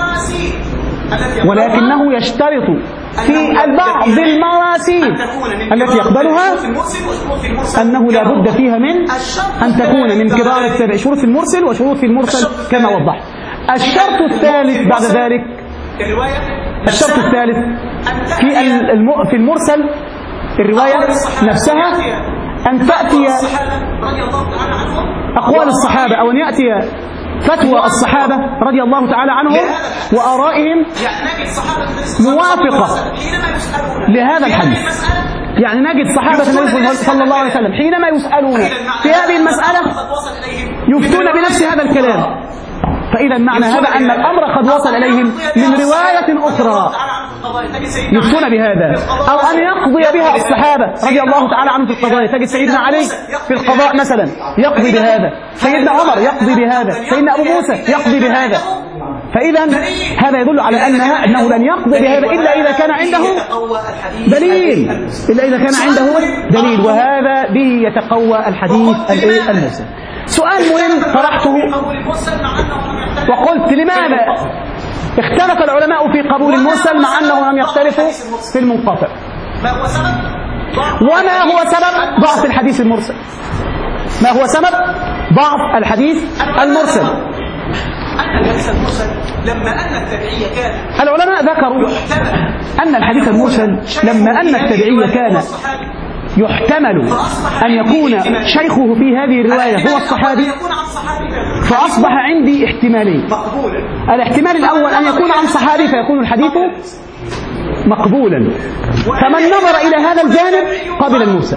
ولكنه يشترط في البعض المراسيل التي يقبلها أنه لا بد فيها من أن تكون من كبار التابعين، شروط في المرسل وشروط في المرسل كما وضحت. الشرط الثالث بعد ذلك الشرط الثالث في في المرسل الرواية نفسها أن تأتي أقوال الصحابة أو أن يأتي فتوى الصحابة رضي الله تعالى عنهم وآرائهم موافقة لهذا الحديث. يعني نجد صحابة النبي صلى الله عليه وسلم حينما يسألون في هذه المسألة يفتون بنفس هذا الكلام. فإذا معنى هذا أن الأمر قد وصل إليهم من رواية أخرى يفتون بهذا، أو أن يقضي بها الصحابة رضي الله تعالى عنهم في القضايا. تجد سيدنا علي في القضاء مثلا يقضي بهذا، سيدنا عمر يقضي بهذا، سيدنا أبو موسى يقضي بهذا. فإذا هذا يدل على أنها أنه لن يقضي بهذا إلا إذا كان عنده دليل، إلا إذا كان عنده دليل، وهذا به يتقوى الحديث المرسل. سؤال مهم طرحته وقلت لماذا اختلف العلماء في قبول المرسل مع أنه لم يختلفوا في المنقطع؟ وما هو سبب ضعف الحديث المرسل؟ ما هو سبب ضعف الحديث المرسل؟ الحديث المرسل لما أن التبعية كان العلماء ذكروا أن الحديث المرسل لما أن التبعية كان يحتمل أن يكون شيخه في هذه الرواية هو الصحابي، فأصبح عندي احتمالين. الاحتمال الأول أن يكون عن صحابي فيكون الحديث مقبولا، فمن نظر إلى هذا الجانب قبل المرسل.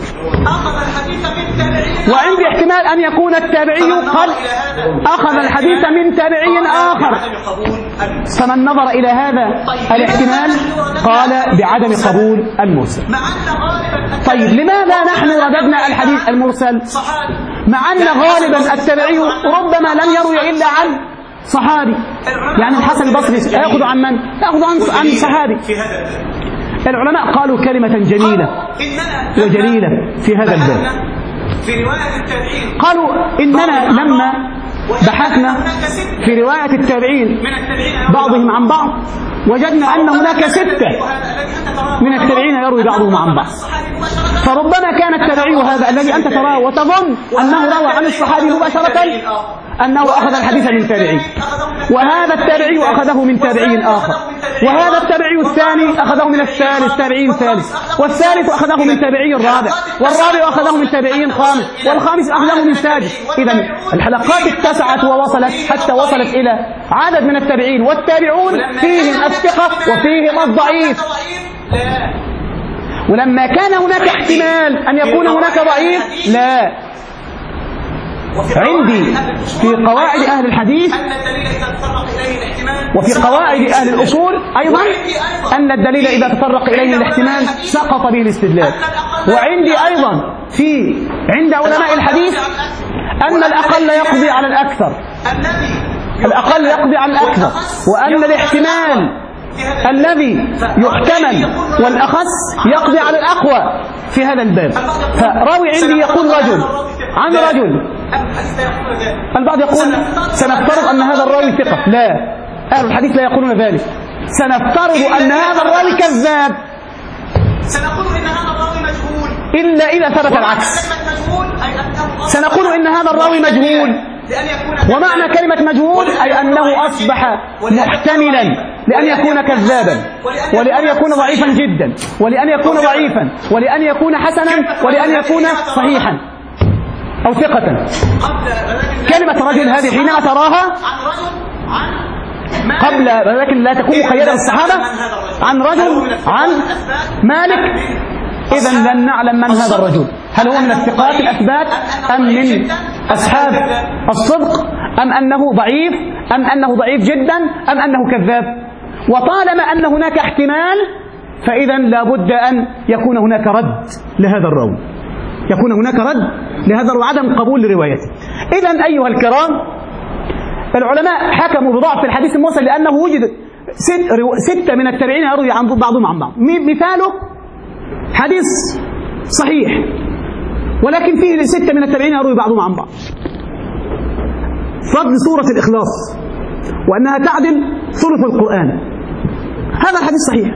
وعندي احتمال أن يكون التابعي قد أخذ الحديث من تابعي آخر، فمن نظر إلى هذا الاحتمال قال بعدم قبول المرسل. طيب لماذا نحن رددنا الحديث المرسل مع أن غالبا التابعي ربما لم يروي إلا عن صحابي؟ يعني الحسن البصري يأخذ عن من؟ يأخذ عن عن صحابي. العلماء قالوا كلمة جميلة وجليلة في هذا الباب. قالوا إننا لما بحثنا في رواية التابعين بعضهم عن بعض وجدنا أن هناك ستة من التابعين يروي بعضهم عن بعض، فربما كان التابعي هذا الذي أنت تراه وتظن أنه روى عن الصحابي مباشرة أنه أخذ الحديث من تابعي، وهذا التابعي أخذه من تابعي آخر، وهذا التابعي الثاني أخذه من الثالث تابعي ثالث، والثالث أخذه من تابعي الرابع، والرابع أخذه من تابعي خامس، والخامس أخذه من سادس. إذن الحلقات اتسعت ووصلت حتى وصلت إلى عدد من التابعين، والتابعون فيهم الثقة وفيهم الضعيف. ولما كان هناك احتمال أن يكون هناك ضعيف، لا، عندي في قواعد أهل الحديث وفي قواعد أهل الأصول أيضا أن الدليل إذا تطرق إليه الاحتمال سقط به الاستدلال. وعندي أيضا في عند علماء الحديث أن الأقل يقضي على الأكثر، الأقل يقضي على الأكثر، وأن الاحتمال الذي يحتمل والأخص يقضي على الأقوى في هذا الباب. فراوي عندي يقول رجل عن رجل، البعض يقول سنفترض أن هذا الراوي ثقة، لا، أهل الحديث لا يقولون ذلك، سنفترض أن هذا الراوي كذاب، سنقول إن هذا الراوي مجهول إلا إذا ثبت العكس، سنقول إن هذا الراوي مجهول. ومعنى كلمة مجهول أي أنه أصبح محتملا لأن يكون كذابا، ولأن يكون ضعيفا جدا، ولأن يكون ضعيفا، ولأن يكون حسنا، ولأن يكون صحيحا أو ثقة. كلمة رجل هذه حينما تراها قبل، لكن لا تكون مقيدة بالصحابة، عن رجل عن مالك، إذن لن نعلم من هذا الرجل، هل هو من الثقات الأثبات أم من أصحاب الصدق أم أنه ضعيف أم أنه ضعيف جدا أم أنه كذاب. وطالما أن هناك احتمال فإذا لابد أن يكون هناك رد لهذا الراوي، يكون هناك رد لهذا الراوي، عدم قبول لروايته. إذن أيها الكرام، العلماء حكموا بضعف الحديث المرسل لأنه وجد ستة من التابعين يروي عن بعضهم عن بعض. مثاله حديث صحيح ولكن فيه ستة من التابعين يروي بعضهم عن بعض، فضل سورة الإخلاص وأنها تعدل ثلث القرآن، هذا الحديث صحيح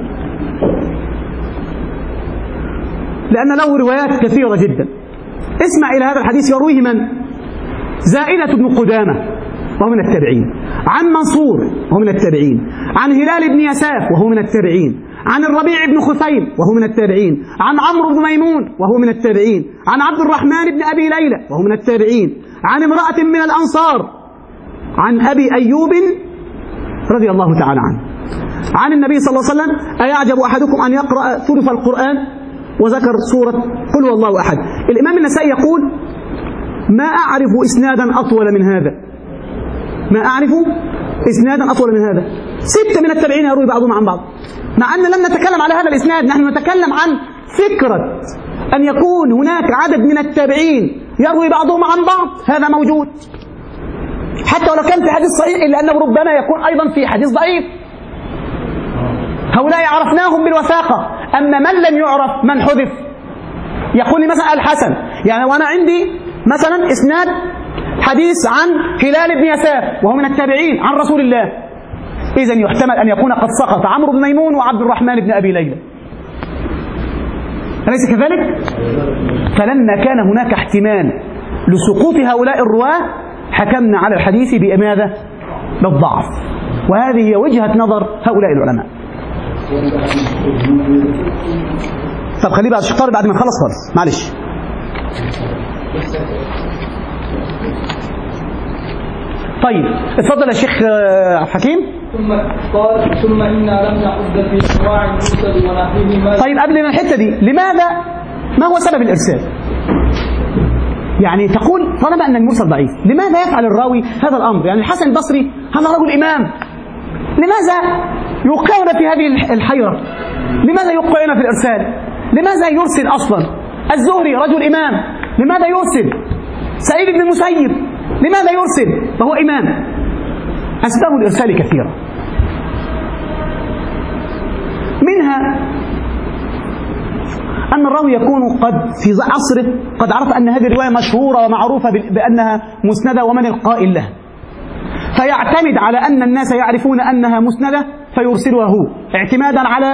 لأن له روايات كثيرة جدا. اسمع إلى هذا الحديث، يرويه من؟ زائدة بن قدامة وهو من التابعين، عن منصور وهو من التابعين، عن هلال بن يساف وهو من التابعين، عن الربيع بن خثيم وهو من التابعين، عن عمرو بن ميمون وهو من التابعين، عن عبد الرحمن بن أبي ليلى وهو من التابعين، عن امرأة من الأنصار، عن أبي أيوب رضي الله تعالى عنه، عن النبي صلى الله عليه وسلم: أيعجب أحدكم أن يقرأ ثلث القرآن؟ وذكر سورة قل هو الله أحد. الإمام النسائي يقول: ما أعرف إسنادا أطول من هذا، ما أعرف إسنادا أطول من هذا. ستة من التابعين يروي بعضهم عن بعض، مع أن لم نتكلم على هذا الإسناد، نحن نتكلم عن فكرة أن يكون هناك عدد من التابعين يروي بعضهم عن بعض، هذا موجود حتى ولو كان في حديث صحيح، إلا أنه ربما يكون أيضا في حديث ضعيف. هؤلاء عرفناهم بالوثاقة. أما من لم يعرف، من حذف، يقول لي مثلا الحسن، يعني وأنا عندي مثلا إسناد حديث عن هلال بن يسار وهو من التابعين عن رسول الله، إذن يحتمل أن يكون قد سقط عمرو بن ميمون وعبد الرحمن بن أبي ليلى، أليس كذلك؟ فلما كان هناك احتمال لسقوط هؤلاء الرواة حكمنا على الحديث بماذا؟ بالضعف. وهذه هي وجهة نظر هؤلاء العلماء. طب خليه بقى الشيخ طارق بعد ما نخلص خالص، معلش. طيب اتفضل يا شيخ حكيم. ثم قال ثم إنا لم نعد في أنواع المرسل ونحوه ما. طيب قبل ما الحتة دي، لماذا، ما هو سبب الإرسال؟ يعني تقول طالما أن المرسل ضعيف، لماذا يفعل الراوي هذا الأمر؟ يعني الحسن البصري هذا رجل إمام، لماذا يوقعنا في هذه الحيرة؟ لماذا يوقعنا في الإرسال؟ لماذا يرسل أصلا؟ الزهري رجل إمام، لماذا يرسل؟ سعيد بن المسيب لماذا يرسل وهو إمام؟ أسباب الإرسال كثيرة، منها أن الراوي يكون قد في عصره قد عرف أن هذه الرواية مشهورة ومعروفة بأنها مسندة ومن القائل لها، فيعتمد على أن الناس يعرفون أنها مسندة فيرسلها هو اعتمادا على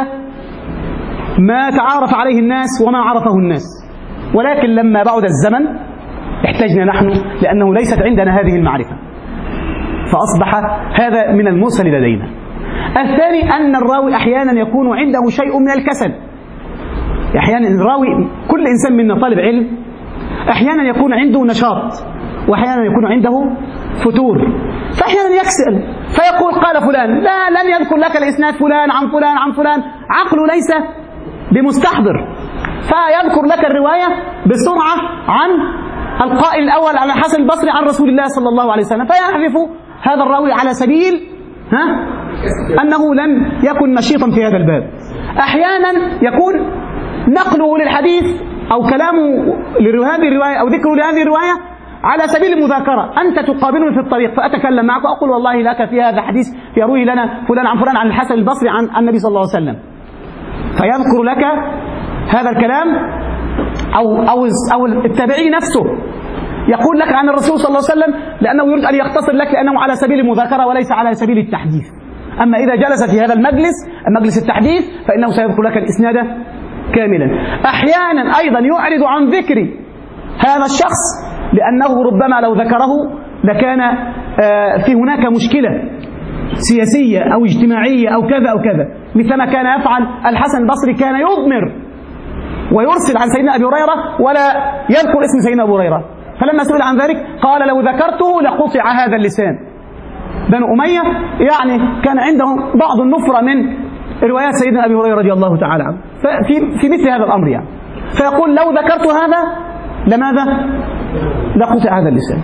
ما تعارف عليه الناس وما عرفه الناس. ولكن لما بعد الزمن احتجنا نحن لأنه ليست عندنا هذه المعرفة، فأصبح هذا من المرسل لدينا. الثاني أن الراوي أحيانا يكون عنده شيء من الكسل. أحيانا الراوي، كل إنسان منا طالب علم، أحيانا يكون عنده نشاط وأحيانا يكون عنده فتور، فأحيانا يكسل فيقول قال فلان، لا لن يذكر لك الإسناد فلان عن فلان عن فلان، عقله ليس بمستحضر، فيذكر لك الرواية بسرعة عن القائل الأول على الحسن البصري عن رسول الله صلى الله عليه وسلم، فيعرف هذا الراوي على سبيل ها أنه لم يكن نشيطا في هذا الباب. أحيانا يكون نقله للحديث أو كلامه لهذه الرواية أو ذكره لهذه الرواية على سبيل المذاكرة، أنت تقابلني في الطريق فأتكلم معك وأقول والله لك في هذا حديث يروي لنا فلان عن فلان عن الحسن البصري عن النبي صلى الله عليه وسلم، فيذكر لك هذا الكلام، أو أو أو التابعي نفسه يقول لك عن الرسول صلى الله عليه وسلم لأنه يريد أن يختصر لك لأنه على سبيل المذاكرة وليس على سبيل التحديث. أما إذا جلس في هذا المجلس مجلس التحديث فإنه سيذكر لك الإسناد كاملا. أحيانا أيضا يعرض عن ذكر هذا الشخص لأنه ربما لو ذكره لكان في هناك مشكلة سياسية أو اجتماعية أو كذا أو كذا، مثلما كان يفعل الحسن البصري، كان يضمر ويرسل عن سيدنا أبي هريرة ولا يذكر اسم سيدنا أبي هريرة، فلما سئل عن ذلك قال لو ذكرته لقطع هذا اللسان. بنو أمية يعني كان عندهم بعض النفرة من روايات سيدنا أبي هريرة رضي الله تعالى عنه، ففي في مثل هذا الأمر يعني، فيقول لو ذكرت هذا لماذا؟ لقطع هذا اللسان.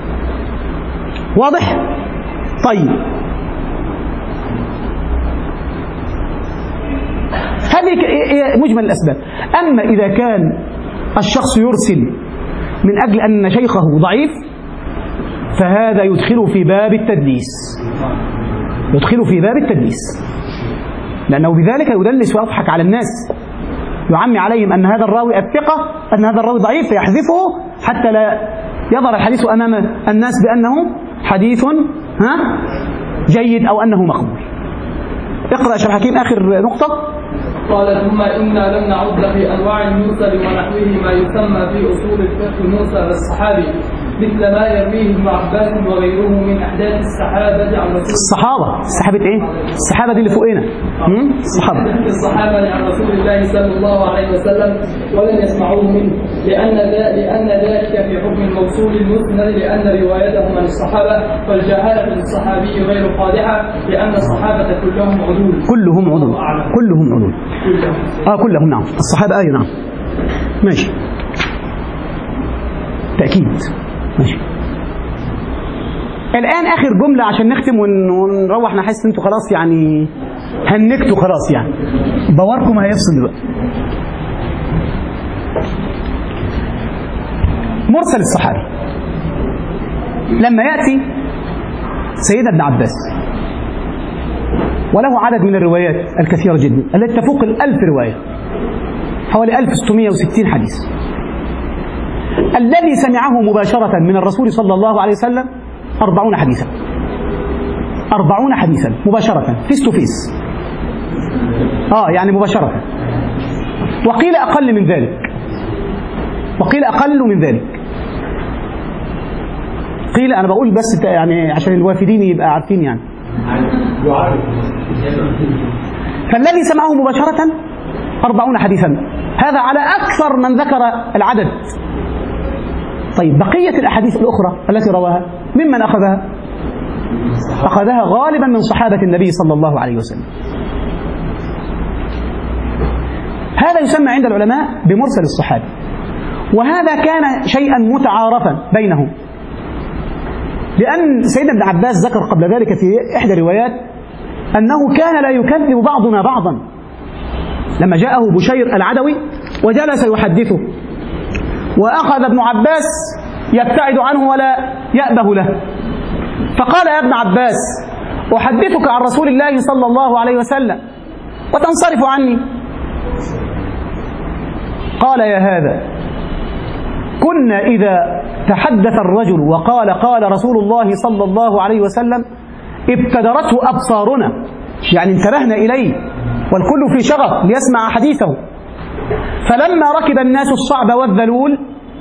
واضح؟ طيب، هذه مجمل الأسباب. أما إذا كان الشخص يرسل من أجل أن شيخه ضعيف فهذا يدخله في باب التدليس، يدخله في باب التدليس، لأنه بذلك يدلس ويضحك على الناس، يعمي عليهم أن هذا الراوي الثقة، أن هذا الراوي ضعيف، فيحذفه حتى لا يظهر الحديث أمام الناس بأنه حديث ها جيد أو أنه مقبول. اقرأ يا شيخ حكيم آخر نقطة. قال ثم إنا لم نعد في أنواع المرسل ونحوه ما يسمى في أصول الفقه المرسل الصحابي، مثل ما يرويه ابن عباس وغيره من أحداث الصحابة عن رسول الصحابة. الصحابة إيه؟ الصحابة دي اللي فوقنا. الصحابة. الصحابة عن رسول الله صلى الله عليه وسلم ولم يسمعوه منه، لأن لأن ذلك في حكم الموصول المسند، لأن روايته من الصحابة، فالجهالة للصحابي غير قادحة، لأن الصحابة كلهم عدول. كلهم عدول. كلهم عدول. آه كلهم نعم. الصحابة أي نعم. ماشي. تأكيد. ماشي. الآن آخر جملة عشان نختم ونروح، نحس انتوا خلاص يعني هنكتوا خلاص، يعني باوركم هيفصل دلوقتي. مرسل الصحابي لما يأتي سيدنا ابن عباس وله عدد من الروايات الكثيرة جدا التي تفوق الألف رواية، حوالي ألف وستمائة وستين حديث، الذي سمعه مباشرة من الرسول صلى الله عليه وسلم أربعون حديثا، أربعون حديثا مباشرة فيس تو فيس، آه يعني مباشرة. وقيل أقل من ذلك، وقيل أقل من ذلك، قيل أنا بقول بس يعني عشان الوافدين يبقى عارفين يعني. فالذي سمعه مباشرة أربعون حديثا، هذا على أكثر من ذكر العدد. طيب بقية الأحاديث الأخرى التي رواها ممن أخذها؟ أخذها غالبا من صحابة النبي صلى الله عليه وسلم. هذا يسمى عند العلماء بمرسل الصحابي، وهذا كان شيئا متعارفا بينهم، لأن سيدنا ابن عباس ذكر قبل ذلك في إحدى الروايات أنه كان لا يكذب بعضنا بعضا، لما جاءه بشير العدوي وجلس يحدثه، وأخذ ابن عباس يبتعد عنه ولا يأبه له، فقال يا ابن عباس أحدثك عن رسول الله صلى الله عليه وسلم وتنصرف عني؟ قال يا هذا كنا إذا تحدث الرجل وقال قال رسول الله صلى الله عليه وسلم ابتدرته أبصارنا، يعني انتبهنا إليه والكل في شغف ليسمع حديثه، فلما ركب الناس الصعب والذلول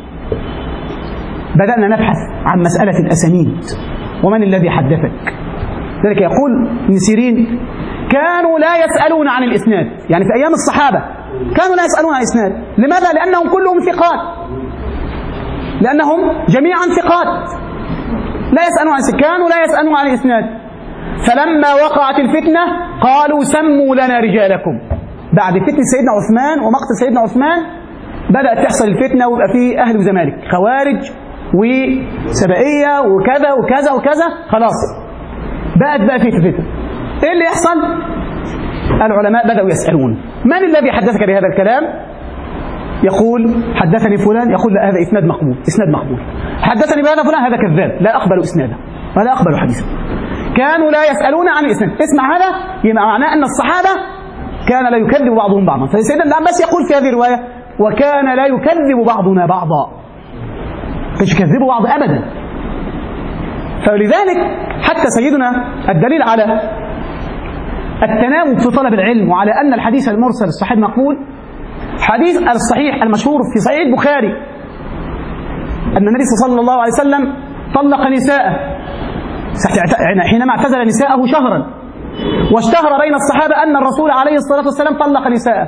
بدأنا نبحث عن مسألة الأسانيد ومن الذي حدثك. ذلك يقول ابن سيرين كانوا لا يسألون عن الإسناد، يعني في أيام الصحابة كانوا لا يسألون عن الإسناد. لماذا؟ لأنهم كلهم ثقات، لأنهم جميعا ثقات لا يسألون عن الإسناد، كانوا لا يسألون عن الإسناد. فلما وقعت الفتنة قالوا سموا لنا رجالكم. بعد فتنة سيدنا عثمان ومقتل سيدنا عثمان بدأت تحصل الفتنة ويبقى فيه أهل وزمالك، خوارج وسبائية وكذا وكذا وكذا، خلاص بقت بقى فيه فتنة. إيه اللي يحصل؟ العلماء بدأوا يسألون من الذي حدثك بهذا الكلام؟ يقول حدثني فلان، يقول لا هذا إسناد مقبول، إسناد مقبول. حدثني بهذا فلان، هذا كذاب، لا أقبل إسناده ولا أقبل حديثه. كانوا لا يسألون عن الإسناد. اسمع هذا، يبقى معناه أن الصحابة كان لا يكذب بعضهم بعضا. فسيدنا ابن عباس يقول في هذه الرواية وكان لا يكذب بعضنا بعضا، مش يكذبوا بعض أبدا. فلذلك حتى سيدنا الدليل على التناوب في طلب العلم وعلى أن الحديث المرسل الصحيح مقبول، حديث الصحيح المشهور في صحيح البخاري أن النبي صلى الله عليه وسلم طلق نساءه حينما اعتزل نساءه شهرا، واشتهر بين الصحابة أن الرسول عليه الصلاة والسلام طلق نساءه.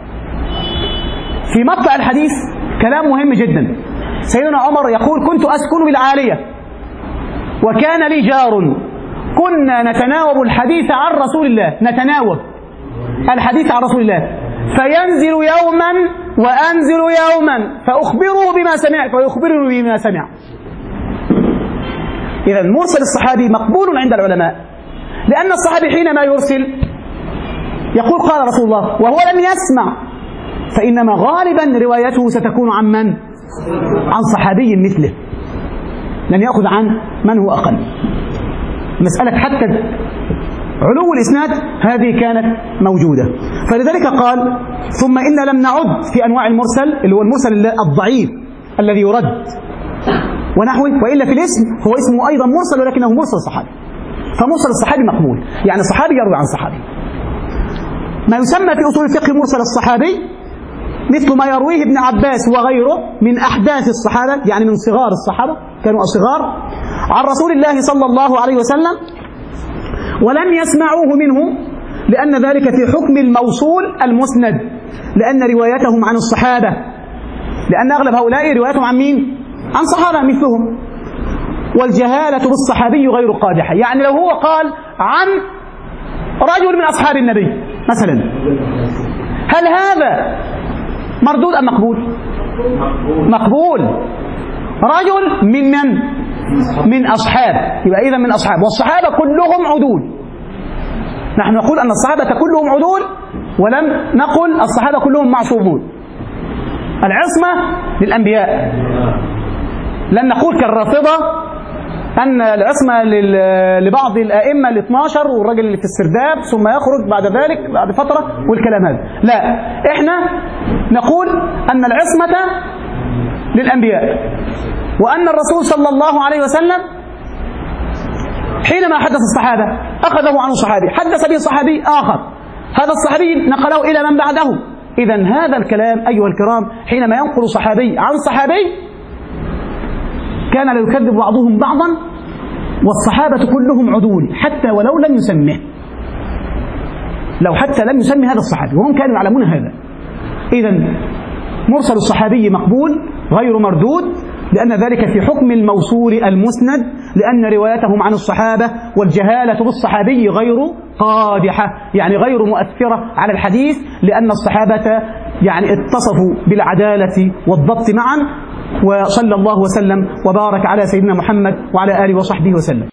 في مقطع الحديث كلام مهم جدا. سيدنا عمر يقول كنت أسكن بالعالية وكان لي جار، كنا نتناوب الحديث عن رسول الله، نتناوب الحديث عن رسول الله، فينزل يوما وأنزل يوما فأخبره بما سمع فيخبرني بما سمع. إذا مرسل الصحابي مقبول عند العلماء، لأن الصحابي حينما يرسل يقول قال رسول الله وهو لم يسمع، فإنما غالبا روايته ستكون عن من؟ عن صحابي مثله، لن يأخذ عن من هو أقل. مسألة حتى علو الإسناد هذه كانت موجودة. فلذلك قال ثم إن لم نعد في أنواع المرسل اللي هو المرسل الضعيف الذي يرد ونحوه، وإلا في الاسم هو اسمه أيضا مرسل ولكنه مرسل صحابي. فمرسل الصحابي مقبول، يعني صحابي يروي عن صحابي. ما يسمى في أصول الفقه مرسل الصحابي مثل ما يرويه ابن عباس وغيره من أحداث الصحابة، يعني من صغار الصحابة كانوا صغار، عن رسول الله صلى الله عليه وسلم ولم يسمعوه منه، لأن ذلك في حكم الموصول المسند، لأن روايتهم عن الصحابة، لأن أغلب هؤلاء روايتهم عن مين؟ عن صحابة مثلهم. والجهالة بالصحابي غير قادحة، يعني لو هو قال عن رجل من أصحاب النبي مثلا، هل هذا مردود أم مقبول؟ مقبول. رجل من من؟ من أصحاب، يبقى إذا من أصحاب، والصحابة كلهم عدول. نحن نقول أن الصحابة كلهم عدول، ولم نقل الصحابة كلهم معصومون. العصمة للأنبياء، لن نقول كالرافضة أن العصمة لبعض الأئمة الاثنى عشر والرجل اللي في السرداب ثم يخرج بعد ذلك بعد فترة والكلام هذا. لا، إحنا نقول أن العصمة للأنبياء، وأن الرسول صلى الله عليه وسلم حينما حدث الصحابة أخذه عن صحابي، حدث به صحابي آخر، هذا الصحابي نقله إلى من بعده. إذن هذا الكلام أيها الكرام حينما ينقل صحابي عن صحابي كان لا يكذب بعضهم بعضا، والصحابة كلهم عدول حتى ولو لم يسمه، لو حتى لم يسمي هذا الصحابي، وهم كانوا يعلمون هذا. إذن مرسل الصحابي مقبول غير مردود، لأن ذلك في حكم الموصول المسند، لأن روايتهم عن الصحابة والجهالة بالصحابي غير قادحة، يعني غير مؤثرة على الحديث، لأن الصحابة يعني اتصفوا بالعدالة والضبط معا. وصلى الله وسلم وبارك على سيدنا محمد وعلى آله وصحبه وسلم.